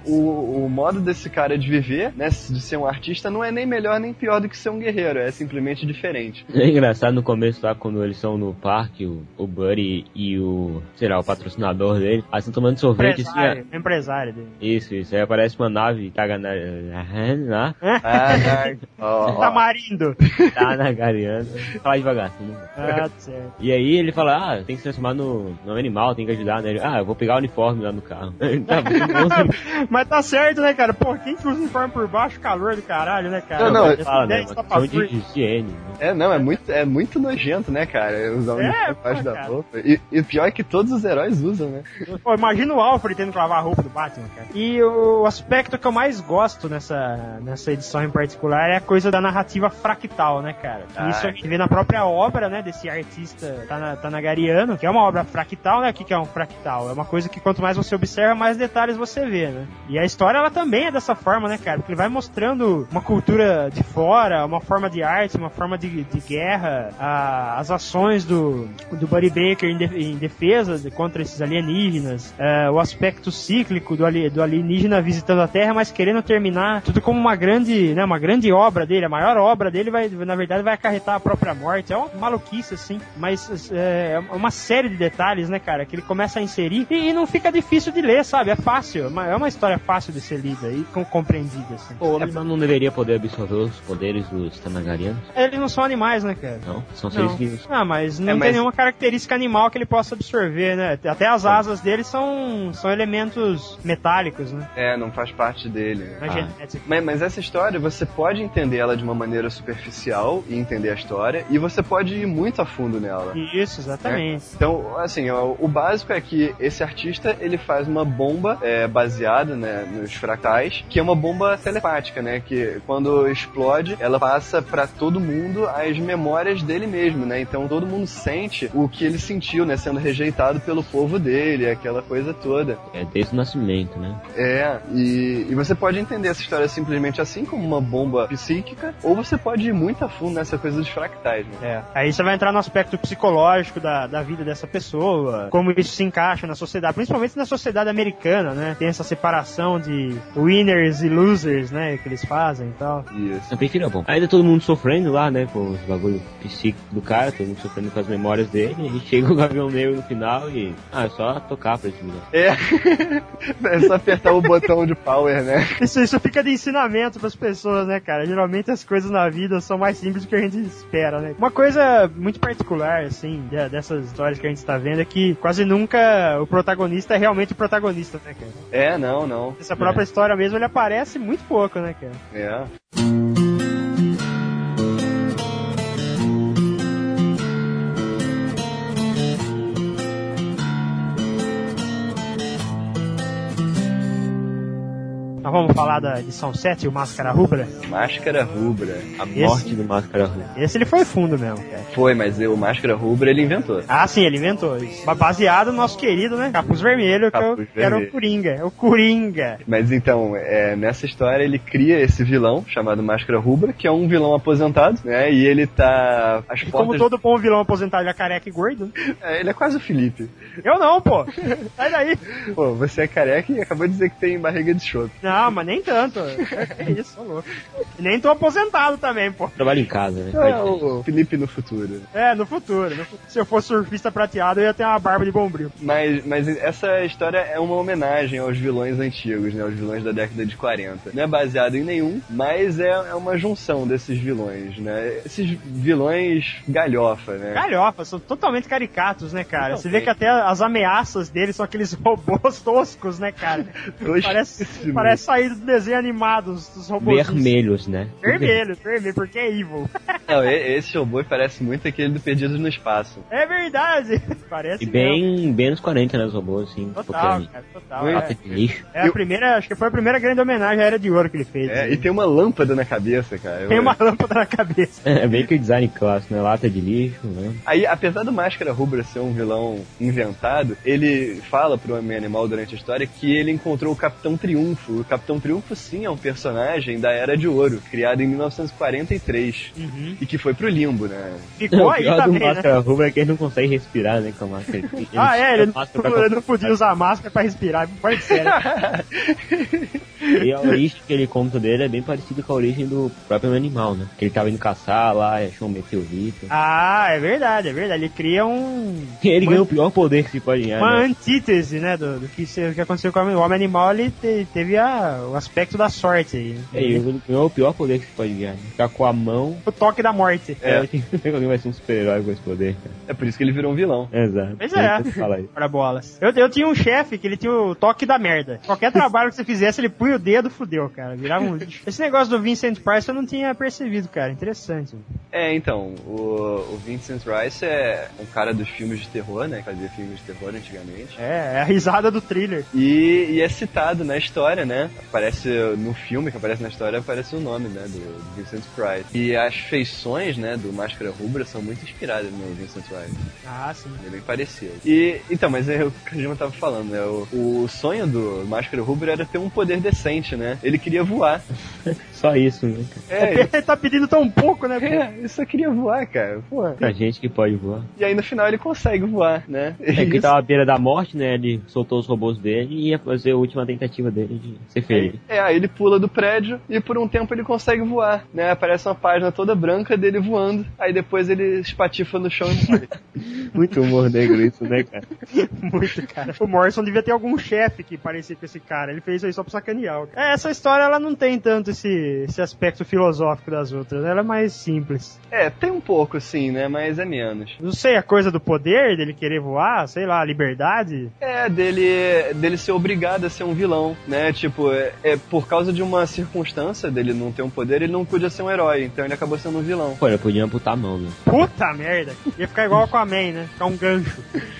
o, o modo desse cara de viver, né, de ser um artista, não é nem melhor nem pior do que ser um guerreiro, é simplesmente diferente. É engraçado no começo lá, quando eles estão no parque, o, o Buddy e o, sei lá, o patrocinador dele, aí estão tomando sorvete assim. Empresário, empresário dele. Isso, isso. Aí aparece uma nave Tagana... lá, Ah, ó, ó. Tamarindo. Tanagariana. Fala devagar, assim, né? Ah, certo. E aí ele fala, ah, tem que se transformar no, no animal, tem que ajudar, né? Ele, ah, eu vou pegar o uniforme lá no carro. Tá bom. Mas tá certo, né, cara? Pô, quem que usa uniforme por baixo, calor do caralho, né, cara? Não, não, Essa Fala, ideia né? está Uma pra questão de frente. higiene. Né? É, não, é muito, é muito nojento, né, cara? Usar um É, uniforme pô, debaixo da cara. roupa. E, e o pior é que todos os heróis usam, né? Pô, imagina o Alfred tendo que lavar a roupa do Batman, cara. E o aspecto que eu mais gosto nessa, nessa edição em particular é a coisa da narrativa fractal, né, cara? Ah, Isso a gente vê na própria obra, né, desse artista Tana- Tanagariano, que é uma obra fractal, né? O que que é um fractal? É uma coisa que quanto mais você observa, mais detalhes você vê, né? E a história, ela também é dessa forma, né, cara? Porque ele vai mostrando uma cultura de fora, uma forma de arte, uma forma de, de guerra, a- as ações do, do Buddy Baker em, de- em defesa de- contra esses alienígenas, é, o aspecto cíclico do, ali- do alienígena visitando a Terra, mas querendo terminar tudo como uma grande, né, uma grande obra dele, a maior obra dele vai, na verdade, vai acarretar a própria morte. É uma maluquice, assim, mas é, é uma série de detalhes, né, cara, que ele começa a inserir e, e não fica difícil de ler, sabe? É fácil, é uma, é uma história fácil de ser lida e com- compreendida, assim. O homem não deveria poder absorver os poderes dos Tanagarianos? Eles não são animais, né, cara? Não, são seres Não. vivos. Ah, mas não É, tem mas- nenhuma característica animal que ele possa absorver, né? Até as asas dele são, são elementos metálicos, né? É, não faz parte dele. Na Ah. genética. Mas, mas essa história, você pode entender ela de uma maneira superficial e entender a história, e você pode ir muito a fundo nela. Isso, exatamente. Então, assim, ó, o básico é que esse artista, ele faz uma bomba é, baseada, né, nos fractais, que é uma bomba telepática, né, que quando explode, ela passa pra todo mundo as memórias dele mesmo, né, então todo mundo sente o que ele sentiu, né, sendo rejeitado pelo povo dele, aquela coisa toda. É desde o nascimento, né? É, e E, e você pode entender essa história simplesmente assim, como uma bomba psíquica, ou você pode ir muito a fundo nessa coisa dos fractais, né? É. Aí você vai entrar no aspecto psicológico da, da vida dessa pessoa, como isso se encaixa na sociedade, principalmente na sociedade americana, né? Tem essa separação de winners e losers, né? Que eles fazem e tal. Isso. Eu prefiro é bom. Ainda todo mundo sofrendo lá, né? Com os bagulho psíquico do cara, todo mundo sofrendo com as memórias dele, e chega o Gavião Negro no final e... Ah, é só tocar pra esse menino. É. É só apertar o botão de power, né? Isso, isso fica de ensinamento pras pessoas, né, cara? Geralmente as coisas na vida são mais simples do que a gente espera, né? Uma coisa muito particular, assim, de, dessas histórias que a gente tá vendo é que quase nunca o protagonista é realmente o protagonista, né, cara? É, não, não. Essa própria É. história mesmo, ele aparece muito pouco, né, cara? É. Nós vamos falar da edição sete, o Máscara Rubra. Máscara Rubra. A Esse- morte do Máscara Rubra. Esse ele foi fundo mesmo, cara. Foi, mas o Máscara Rubra ele inventou. Ah, sim, ele inventou isso. Mas baseado no nosso querido, né? Capuz Vermelho, que, é o- Capuz que era o Vermelho. Coringa. É o Coringa. Mas então, é, nessa história ele cria esse vilão chamado Máscara Rubra, que é um vilão aposentado, né? E ele tá às E como portas... todo bom vilão aposentado, ele é careca e gordo. É, ele é quase o Felipe. Eu não, pô. Sai daí. Pô, você é careca e acabou de dizer que tem barriga de chope. Não, mas nem tanto. É isso, tô louco. E nem tô aposentado também, pô. Trabalho em casa, né? É o Felipe no futuro. É, no futuro. no fu- Se eu fosse surfista prateado, eu ia ter uma barba de bombril. Mas, mas essa história é uma homenagem aos vilões antigos, né? Aos vilões da década de quarenta. Não é baseado em nenhum, mas é, é uma junção desses vilões, né? Esses vilões galhofa, né? Galhofa, são totalmente caricatos, né, cara? Você vê Totalmente. que até as ameaças deles são aqueles robôs toscos, né, cara? Parece, Tosquíssimos. parece sair do desenho animado dos, dos robôs. Vermelhos, né? Vermelho, vermelho, porque é evil. Não, e- esse robô parece muito aquele do Perdidos no Espaço. É verdade. Parece E mesmo. bem, bem nos quarenta, né? Os robôs, assim. Total, Porque cara, total. lata É. de lixo. É a Eu- primeira, acho que foi a primeira grande homenagem à Era de Ouro que ele fez. É, e tem uma lâmpada na cabeça, cara. Tem uma lâmpada na cabeça. É bem que o design clássico, né? Lata de lixo, né? Aí, apesar do Máscara Rubra ser um vilão inventado, ele fala pro Homem-Animal durante a história que ele encontrou o Capitão Triunfo. O Capitão Triunfo, sim, é um personagem da Era de Ouro, criado em mil novecentos e quarenta e três. Uhum. E que foi pro limbo, né? Ficou o aí pior do também, né? Máscara Rubra é que ele não consegue respirar, né? Com a máscara. Ele Ah, é, ele tira a máscara não, pra ele não podia usar máscara pra respirar, pode ser. Né? E a origem que ele conta dele é bem parecida com a origem do próprio animal, né? Que ele tava indo caçar lá e achou um meteorito. Ah, é verdade, é verdade. Ele cria um. E ele uma, ganhou o pior poder que se pode ganhar, uma né? antítese, né? Do, do que, se- que aconteceu com o homem. O homem animal, ele te- teve a, o aspecto da sorte aí. É, ele ganhou o pior poder que se pode ganhar, né? Ficar com a mão. O toque da morte. É. É, tem que ver que alguém vai ser um super-herói com esse poder, cara. É por isso que ele virou um vilão. Exato. Pois é. Fala aí. Para bolas. Eu, eu tinha um chefe que ele tinha o toque da merda. Qualquer trabalho que você fizesse, ele punha o dedo, fudeu, cara. Virava um lixo. Esse negócio do Vincent Price eu não tinha percebido, cara. Interessante. É, então, o, o Vincent Rice é um cara dos filmes de terror, né? Que fazia filmes de terror antigamente. É, é a risada do thriller. E, e é citado na história, né? Aparece no filme que aparece na história, aparece o nome, né? Do, do Vincent Price. E as feições, né? Do Máscara Rubra são muito inspiradas no Vincent Price. Ah, sim. É bem parecido. E, então, mas é o que a Kojima tava falando, né? O, o sonho do Máscara Rubra era ter um poder decente, né? Ele queria voar. Só isso, né, cara? É, ele, Ele tá pedindo tão pouco, né? é, ele só queria voar, cara. Pô. Pra gente que pode voar. E aí no final ele consegue voar, né? É que ele Isso- tava à beira da morte, né? Ele soltou os robôs dele e ia fazer a última tentativa dele de ser feliz. É, aí ele pula do prédio e por um tempo ele consegue voar, né? Aparece uma página toda branca dele voando, aí depois ele espatifa no chão e morre. Muito humor negro isso, né, cara? Muito, cara. O Morrison devia ter algum chefe que parecia com esse cara. Ele fez isso aí só pra sacanear. o cara. É, essa história, ela não tem tanto esse, esse aspecto filosófico das outras. Ela é mais simples. É, tem um pouco sim, né? Mas é menos. Não sei, a coisa do poder, dele querer voar, sei lá, a liberdade. É, dele, dele ser obrigado a ser um vilão, né? Tipo, é, é por causa de uma circunstância dele não ter um poder, ele não podia ser um herói, então ele acabou sendo um vilão. Pô, ele podia amputar a mão, né? Puta merda. Ia ficar igual com a Man, né? Ficar um gancho.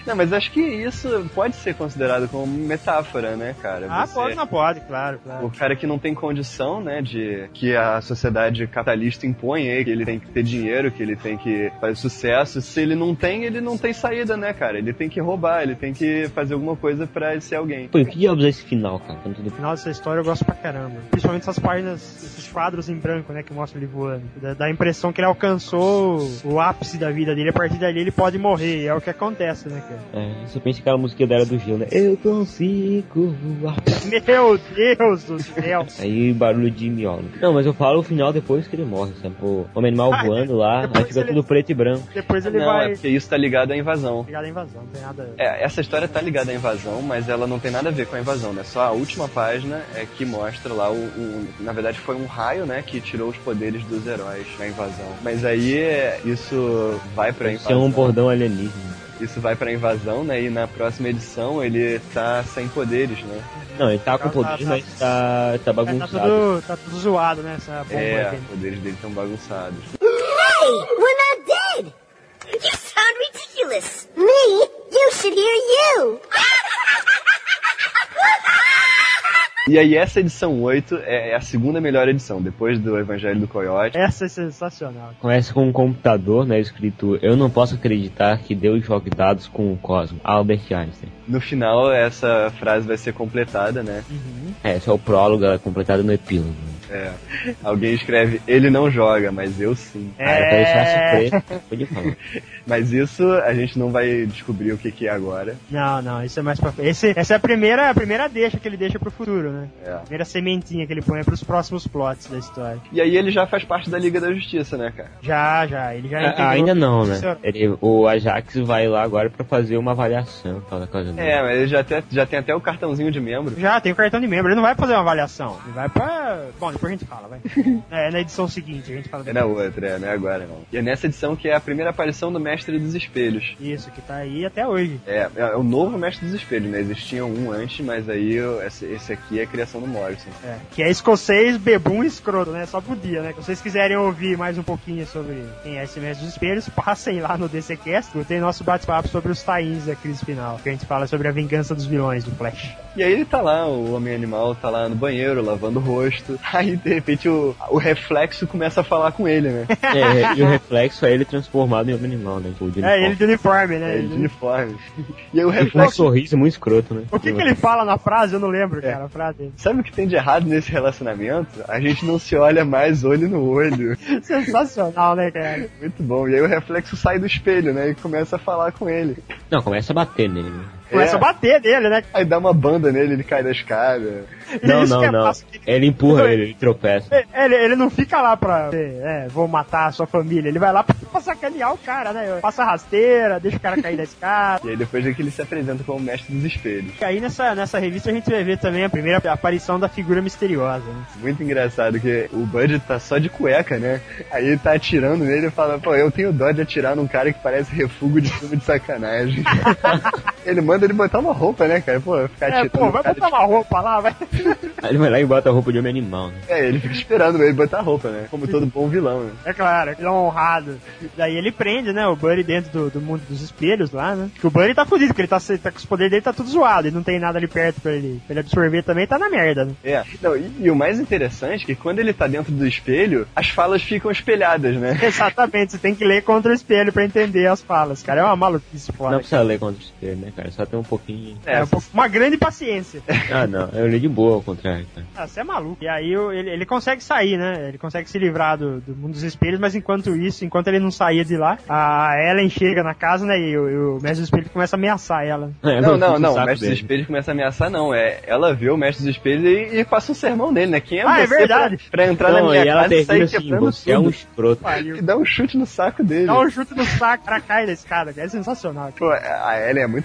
Não, mas acho que isso pode ser considerado como metáfora, né, cara? Ah, Você, pode, não pode, claro, claro. O cara que não tem condição, né, de que a sociedade capitalista impõe aí, que ele tem que ter dinheiro, que ele tem que fazer sucesso. Se ele não tem, ele não tem saída, né, cara? Ele tem que roubar, ele tem que fazer alguma coisa pra ser alguém. Pô, que diabos é esse final, cara? O final dessa história eu gosto pra caramba. Principalmente essas páginas, esses quadros em branco, né, que mostram ele voando. Dá, dá a impressão que ele alcançou o ápice da vida dele, a partir dali ele pode morrer. É o que acontece, né, cara? É, você pensa que aquela musiquinha da Era do Gelo, né? Eu consigo voar. Meu Deus do céu! Aí barulho de miolo. Não, mas eu falo o final depois que ele morre, sabe? Pô, o homem animal Ah, voando lá, aí fica ele... tudo preto e branco. Depois ele não, vai... é porque isso tá ligado à invasão. Ligado à invasão, não tem nada... É, essa história tá ligada à invasão, mas ela não tem nada a ver com a invasão, né? Só a última página é que mostra lá o... o na verdade foi um raio, né, que tirou os poderes dos heróis na invasão. Mas aí isso vai pra invasão. Isso é um bordão alienígena. Isso vai pra invasão, né? E na próxima edição ele tá sem poderes, né? Não, ele tá com poderes, tá, mas tá, tá bagunçado. É, tá, tudo, tá tudo zoado, né? Essa bomba é, aqui. Os poderes dele estão bagunçados. Hey, we're not dead! You sound ridiculous! Me? You should hear you! E aí essa edição oito é a segunda melhor edição, depois do Evangelho do Coiote. Essa é sensacional. Começa com um computador, né, escrito: eu não posso acreditar que Deus jogue dados com o cosmos. Albert Einstein. No final, essa frase vai ser completada, né? Uhum. É, esse é o prólogo, ela é completada no epílogo. É. Alguém escreve: ele não joga, mas eu sim. É... Ah, pra deixar surpresa, pode falar. Mas isso a gente não vai descobrir o que, que é agora. Não, não, isso é mais pra frente. Esse, essa é a primeira, a primeira deixa que ele deixa pro futuro, né? É. A primeira sementinha que ele põe pros próximos plots da história. E aí ele já faz parte da Liga da Justiça, né, cara? Já, já. Ele já ah, ainda não, né? Ele, o Ajax vai lá agora pra fazer uma avaliação. Tal, coisa dele. É, mas ele já, te, já tem até o cartãozinho de membro. Já, tem o cartão de membro. Ele não vai fazer uma avaliação. Ele vai pra... Bom, depois a gente fala, vai. É na edição seguinte, a gente fala. É na outra, é, não é agora, não. E é nessa edição que é a primeira aparição do Mestre dos Espelhos. Isso, que tá aí até hoje. É, é o novo Mestre dos Espelhos, né? Existia um antes, mas aí esse, esse aqui é a criação do Morrison. É, que é escocês, bebum e escroto, né? Só podia, né? Se vocês quiserem ouvir mais um pouquinho sobre quem é esse Mestre dos Espelhos, passem lá no DCcast, tem nosso bate-papo sobre os tie-ins da crise final, que a gente fala sobre a vingança dos vilões do Flash. E aí ele tá lá, o Homem-Animal tá lá no banheiro, lavando o rosto, aí de repente o, o reflexo começa a falar com ele, né? É, e o reflexo é ele transformado em Homem-Animal, né? Tipo, é, ele de uniforme, né? É, ele de uniforme. E aí o reflexo... reflexo... um sorriso muito escroto, né? O que que ele fala na frase? Eu não lembro, é. cara, a frase dele. Sabe o que tem de errado nesse relacionamento? A gente não se olha mais olho no olho. Sensacional, né, cara? Muito bom. E aí o reflexo sai do espelho, né? E começa a falar com ele. Não, começa a bater nele, né? Começa é. a bater nele, né? Aí dá uma banda nele, ele cai da escada. Não, não, é não. Que... Ele empurra ele, ele tropeça. Ele, ele não fica lá pra, é, vou matar a sua família. Ele vai lá pra, pra sacanear o cara, né? Passa a rasteira, deixa o cara cair da escada. E aí depois é que ele se apresenta como mestre dos espelhos. E aí nessa, nessa revista a gente vai ver também a primeira aparição da figura misteriosa, né? Muito engraçado que o Bud tá só de cueca, né? Aí ele tá atirando nele e fala, pô, eu tenho dó de atirar num cara que parece refúgio de filme de sacanagem. Ele manda ele botar uma roupa, né, cara? Pô, ficar atirando. É, pô, vai botar uma roupa lá, vai. Aí ele vai lá e bota a roupa de Homem-Animal, né? É, ele fica esperando ele botar a roupa, né? Como todo bom vilão, né? É claro, ele é um honrado. Daí ele prende, né, o Buddy dentro do, do mundo dos espelhos lá, né? Porque o Buddy tá fudido, porque ele tá, tá com os poderes dele, tá tudo zoado. Ele não tem nada ali perto pra ele, pra ele absorver também, tá na merda, né? É, não, e, e o mais interessante é que quando ele tá dentro do espelho, as falas ficam espelhadas, né? Exatamente, você tem que ler contra o espelho pra entender as falas, cara. É uma maluquice foda. Não precisa ler contra o espelho, né, cara? Só tem um pouquinho... É, um pouco, uma grande paciência. Ah, não, eu li de boa ao contrário, cara. Ah, você é maluco. E aí ele, ele consegue sair, né? Ele consegue se livrar do, do mundo dos espelhos, mas enquanto isso, enquanto ele não saía de lá, a Ellen chega na casa, né? E o, e o mestre dos espelhos começa a ameaçar ela. É, não, não, não, o mestre dos espelhos começa a ameaçar, não. É, ela vê o mestre dos espelhos e, e passa um sermão nele, né? Quem é ah, você é verdade. Pra, pra entrar não, na minha e ela casa e sair assim, quebrando você tudo. É um escroto. E dá um chute no saco dele. Dá um chute no saco, o cara cai da escada, é sensacional. Pô, a Ellen é muito mais má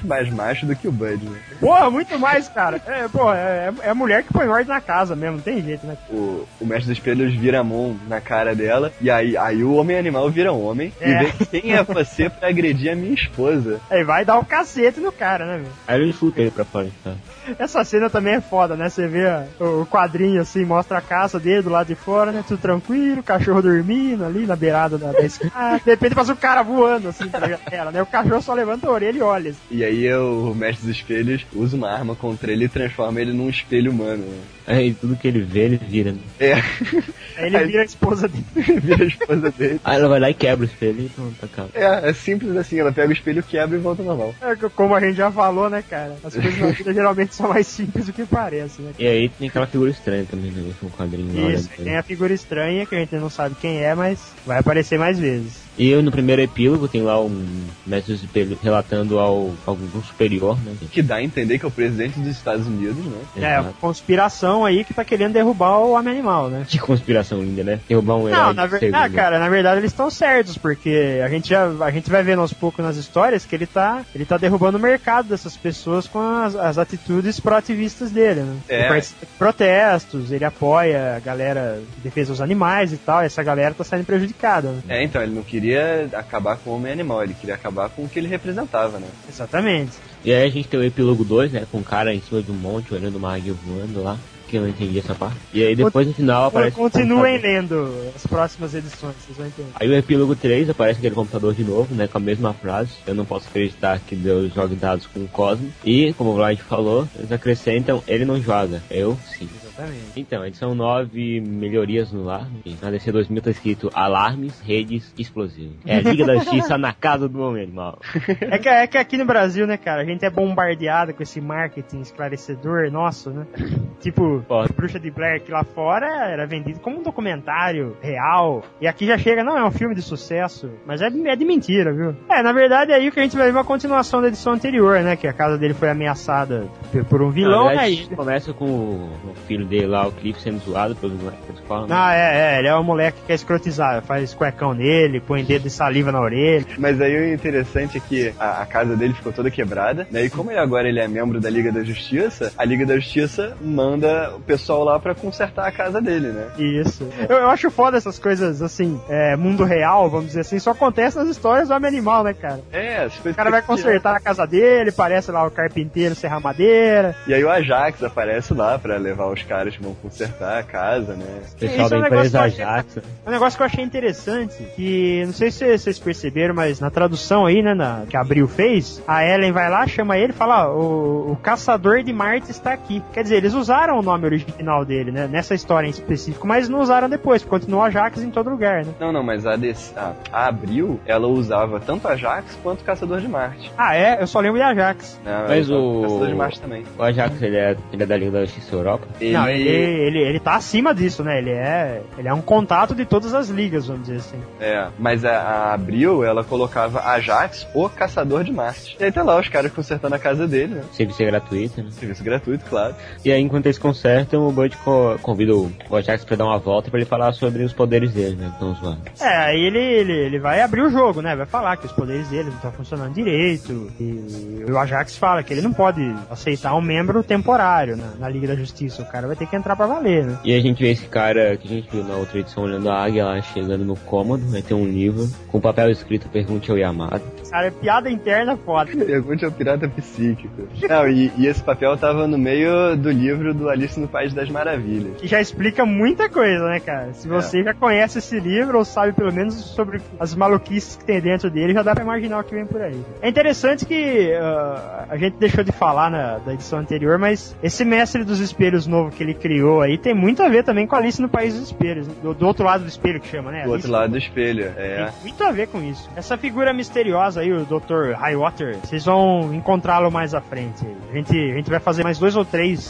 macho do que o Bud, né? Porra, muito mais, cara. É, porra, é, é a mulher que põe ordem na casa mesmo, não tem jeito, né? O, o mestre dos espelhos vira a mão na cara dela, e aí, aí o homem-animal vira um homem, É. e vê quem é você pra agredir a minha esposa. Aí vai dar o cacete no cara, né, meu? Aí ele chuta ele pra fora, tá? Essa cena também é foda, né? Você vê ó, o quadrinho assim, mostra a casa dele do lado de fora, né? Tudo tranquilo, o cachorro dormindo ali na beirada da, da escada. De repente passa o cara voando assim pra janela, né? O cachorro só levanta a orelha e olha. Assim. E aí o mestre dos espelhos usa uma arma contra ele e transforma ele num espelho humano. Né? Aí tudo que ele vê, ele vira, né? É. Aí ele Aí- vira a esposa dele. Vira a esposa dele. Aí ela vai lá e quebra o espelho e pronto, acaba. É, é simples assim, ela pega o espelho, quebra e volta ao normal. É, como a gente já falou, né, cara? As coisas na vida geralmente são mais simples do que parecem, né? E aí tem aquela figura estranha também no último quadrinho lá. Isso, né? tem a figura estranha que a gente não sabe quem é, mas vai aparecer mais vezes. E eu, no primeiro epílogo tem lá um mestre dos espelhos relatando ao algum superior, né? Que dá a entender que é o presidente dos Estados Unidos, né? É, Exato. conspiração aí que tá querendo derrubar o Homem-Animal, né? Que conspiração linda, né? Derrubar um herói Não, na de verdade, ah, segundo. cara, na verdade eles estão certos, porque a gente já a gente vai vendo aos poucos nas histórias que ele tá, ele tá derrubando o mercado dessas pessoas com as, as atitudes proativistas dele, né? É. Ele participa de protestos, ele apoia a galera de defesa dos animais e tal, e essa galera tá saindo prejudicada, né? É, então, ele não queria acabar com o homem-animal, ele queria acabar com o que ele representava, né? Exatamente. E aí a gente tem o epílogo dois, né? Com o cara em cima de um monte, olhando uma águia voando lá. Que eu não entendi essa parte. E aí depois no final aparece... o Continuem computador. lendo as próximas edições, vocês vão entender. Aí o epílogo três aparece aquele computador de novo, né? Com a mesma frase. Eu não posso acreditar que Deus jogue dados com o Cosmo. E, como o Vlad falou, eles acrescentam, ele não joga. Eu, sim. Exatamente. Então, edição nove, melhorias no lar. E na D C dois mil tá escrito alarmes, redes, explosivos. É a Liga da Justiça na casa do Homem-Animal. É que, é que aqui no Brasil, né, cara, a gente é bombardeado com esse marketing esclarecedor nosso, né? Tipo, Pô. Bruxa de Blair, que lá fora era vendido como um documentário real. E aqui já chega, não, é um filme de sucesso. Mas é, é de mentira, viu? É, na verdade é aí que a gente vai ver uma continuação da edição anterior, né? Que a casa dele foi ameaçada por um vilão, Na né? verdade, E- começa com o, o filho dele lá, o Cliff, sendo zoado pelos moleques da escola. né? Ah, é, é, ele é um moleque que quer escrotizar, faz cuecão nele, põe dedo de saliva na orelha. Mas aí o interessante é que a, a casa dele ficou toda quebrada, né? E como ele agora ele é membro da Liga da Justiça, a Liga da Justiça manda o pessoal lá pra consertar a casa dele, né? Isso. Eu, eu acho foda essas coisas, assim, é, mundo real, vamos dizer assim, só acontece nas histórias do Homem-Animal, né, cara? É, as coisas O cara vai consertar a casa dele, parece lá o carpinteiro serrar madeira. E aí o Ajax aparece lá pra levar os caras que vão consertar a casa, né? O pessoal Isso é da um negócio empresa que eu achei- Ajax. Um negócio que eu achei interessante, que não sei se vocês perceberam, mas na tradução aí, né, na, que a Abril fez, a Ellen vai lá, chama ele e fala, ó, o, o caçador de Marte está aqui. Quer dizer, eles usaram o nome original dele, né, nessa história em específico, mas não usaram depois, continuou Ajax em todo lugar, né. Não, não, mas a, D C, a, a Abril, ela usava tanto Ajax quanto Caçador de Marte. Ah, é? Eu só lembro de Ajax. Né? Ela Mas usava o- Caçador de Marte também. O Ajax, ele é, ele é da Liga da Justiça Europa. Ele... Não, ele, ele, ele tá acima disso, né, ele é, ele é um contato de todas as ligas, vamos dizer assim. É, mas a, a Abril, ela colocava Ajax, o Caçador de Marte. E aí tá lá os caras consertando a casa dele, né? Serviço gratuito, né? Serviço gratuito, claro. E aí, enquanto eles consertam, o Bud co- convida o o Ajax pra dar uma volta pra ele falar sobre os poderes dele, né? Então, zoando. É, aí ele, ele, ele vai abrir o jogo, né? Vai falar que os poderes dele não estão funcionando direito. E o Ajax fala que ele não pode aceitar um membro temporário na, na Liga da Justiça. O cara vai ter que entrar pra valer, né? E a gente vê esse cara que a gente viu na outra edição olhando a águia lá, chegando no cômodo, vai ter um livro com papel escrito Pergunte ao Yamado. Cara, é piada interna foda. Pergunte ao pirata psíquico. Não, e, e esse papel tava no meio do livro do Alice no País das Maravilhas. Que já explica muita coisa, né, cara? Se você já conhece esse livro, ou sabe pelo menos sobre as maluquices que tem dentro dele, já dá pra imaginar o que vem por aí. É interessante que uh, a gente deixou de falar na da edição anterior, mas esse mestre dos espelhos novo que ele criou aí tem muito a ver também com Alice no País dos Espelhos. né? Do, do outro lado do espelho que chama, né? Do Alice outro lado do espelho, é. Tem muito a ver com isso. Essa figura misteriosa aí, o doutor Highwater, vocês vão encontrá-lo mais à frente. A gente, a gente vai fazer mais dois ou três Comic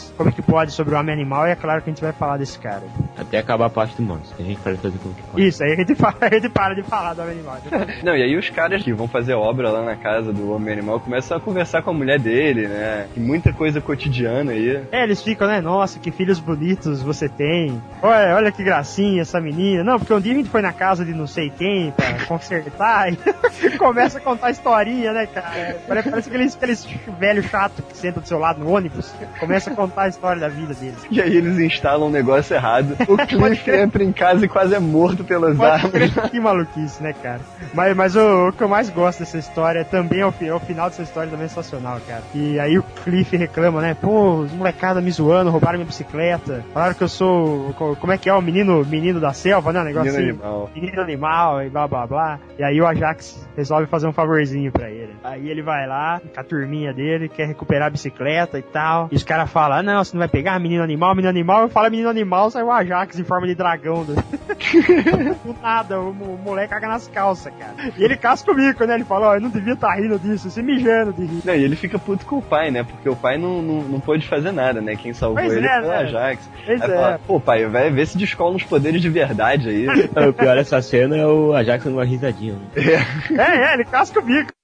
pode sobre o Homem Animal, e é claro que a gente vai falar desse cara. Até acabar a parte do monstro, que a gente pode fazer como que pode. Isso, aí a gente, para, a gente para de falar do Homem Animal. Não, e aí os caras que vão fazer obra lá na casa do Homem Animal começam a conversar com a mulher dele, né? E muita coisa cotidiana aí. É, eles ficam, né? Nossa, que filhos bonitos você tem. Olha, olha que gracinha essa menina. Não, porque um dia a gente foi na casa de não sei quem pra consertar e começa a contar historinha, né, cara? Parece, parece aqueles, aqueles velho chato que senta do seu lado no ônibus. Começa a contar a história da vida deles. E aí eles instalam um negócio errado. O Cliff entra em casa e quase é morto pelas Pode árvores. Que maluquice, né, cara? Mas, mas o, o que eu mais gosto dessa história também é o, é o final dessa história também é sensacional, cara. E aí o Cliff reclama, né? Pô, os molecada me zoando, roubaram minha bicicleta. Falaram que eu sou. Como é que é? O menino, menino da selva, né? Um negócio Menino assim. animal. Menino animal e blá blá blá. E aí o Ajax resolve fazer um favorzinho pra ele. Aí ele vai lá, com a turminha dele, quer recuperar a bicicleta e tal. E os caras falam: ah, não, você não vai pegar menino animal, menino animal. Eu falo menino animal, sai o Ajax em forma de dragão. Do, do nada, o, o moleque caga nas calças, cara. E ele casca o bico, né? Ele fala: ó, oh, eu não devia estar rindo disso, se mijando de rir. Não, e ele fica puto com o pai, né? Porque o pai não, não, não pôde fazer nada, né? Quem salvou Pois ele é, foi o né? Ajax. Pois Aí é. fala: pô, pai, vai ver se descola uns poderes de verdade aí. O pior dessa cena é o Ajax dando uma risadinha. Né? É, é, ele casca o bico.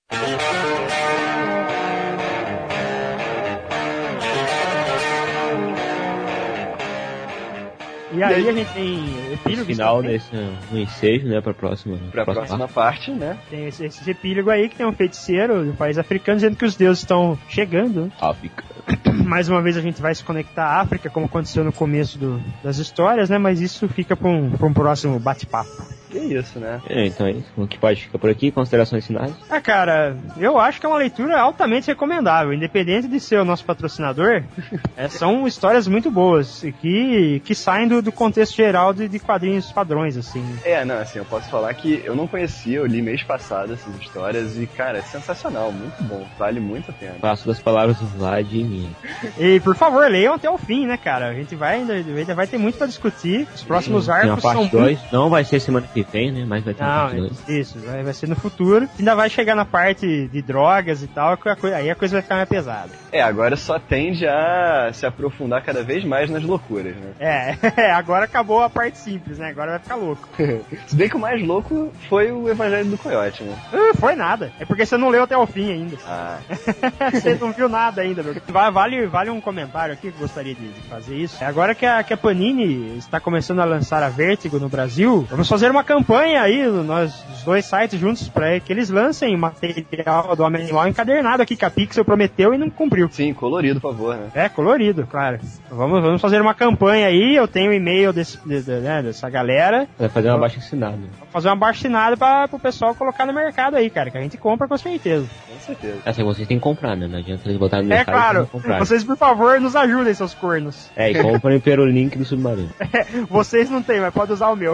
E aí a gente tem epílogos Final também. desse um ensejo, né, pra próxima, Pra próxima próxima parte, né? Tem esse, esse epílogo aí que tem um feiticeiro do país africano dizendo que os deuses estão chegando. África. Mais uma vez a gente vai se conectar à África, como aconteceu no começo do, das histórias, né? Mas isso fica pra um, pra um próximo bate-papo. Que isso, né? É, então é isso. O que pode ficar por aqui? Considerações finais? Ah, cara, eu acho que é uma leitura altamente recomendável. Independente de ser o nosso patrocinador, é, são histórias muito boas e que, que saem do, do contexto geral de, de quadrinhos padrões, assim. É, não, assim, eu posso falar que eu não conhecia, eu li mês passado essas histórias e, cara, é sensacional, muito bom, vale muito a pena. Faço das palavras do Vlad e minha. E, por favor, leiam até o fim, né, cara? A gente vai ainda, ainda vai ter muito pra discutir. Os próximos Tem arcos uma parte são dois, não vai ser semana que vem, né? Mas vai ter uma Não, parte dois. isso, vai, vai ser no futuro. Ainda vai chegar na parte de drogas e tal, que a coi- aí a coisa vai ficar mais pesada. É, agora só tende a se aprofundar cada vez mais nas loucuras, né? É, agora acabou a parte simples, né? Agora vai ficar louco. Se bem que o mais louco foi o Evangelho do Coiote, né? Uh, foi nada. É porque você não leu até o fim ainda. Ah, Você não viu nada ainda, meu. Va- Vale, vale um comentário aqui que eu gostaria de, de fazer isso. Agora que a, que a Panini está começando a lançar a Vertigo no Brasil, vamos fazer uma campanha aí, nós os dois sites juntos, para que eles lancem material do Homem Animal encadernado aqui, que a Pixel prometeu e não cumpriu. sim, colorido, por favor, né? É, colorido, claro. Vamos, vamos fazer uma campanha aí, eu tenho o e-mail desse, de, de, né, dessa galera. Vai fazer uma baixa assinada. Vamos fazer uma baixinada para o pessoal colocar no mercado aí, cara, que a gente compra com certeza. Com certeza. Essa vocês têm que comprar, né? Não adianta eles botarem no É mercado claro, e não comprar. vocês por favor nos ajudem, seus cornos. É, e comprem pelo link do Submarino. Vocês não tem, mas pode usar o meu.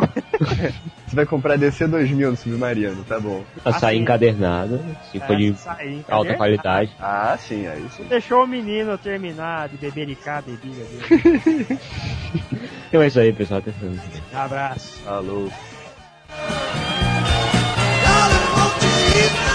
Você vai comprar D C dois mil no Submarino, tá bom. Açaí Assim. encadernado, se for de Isso aí, alta cadê? qualidade. Ah, sim, aí sim. Deixou o menino terminar de bebericar a bebida dele. Então é isso aí, pessoal. Até semana que vem. Um abraço. Alô. Darling, won't you eat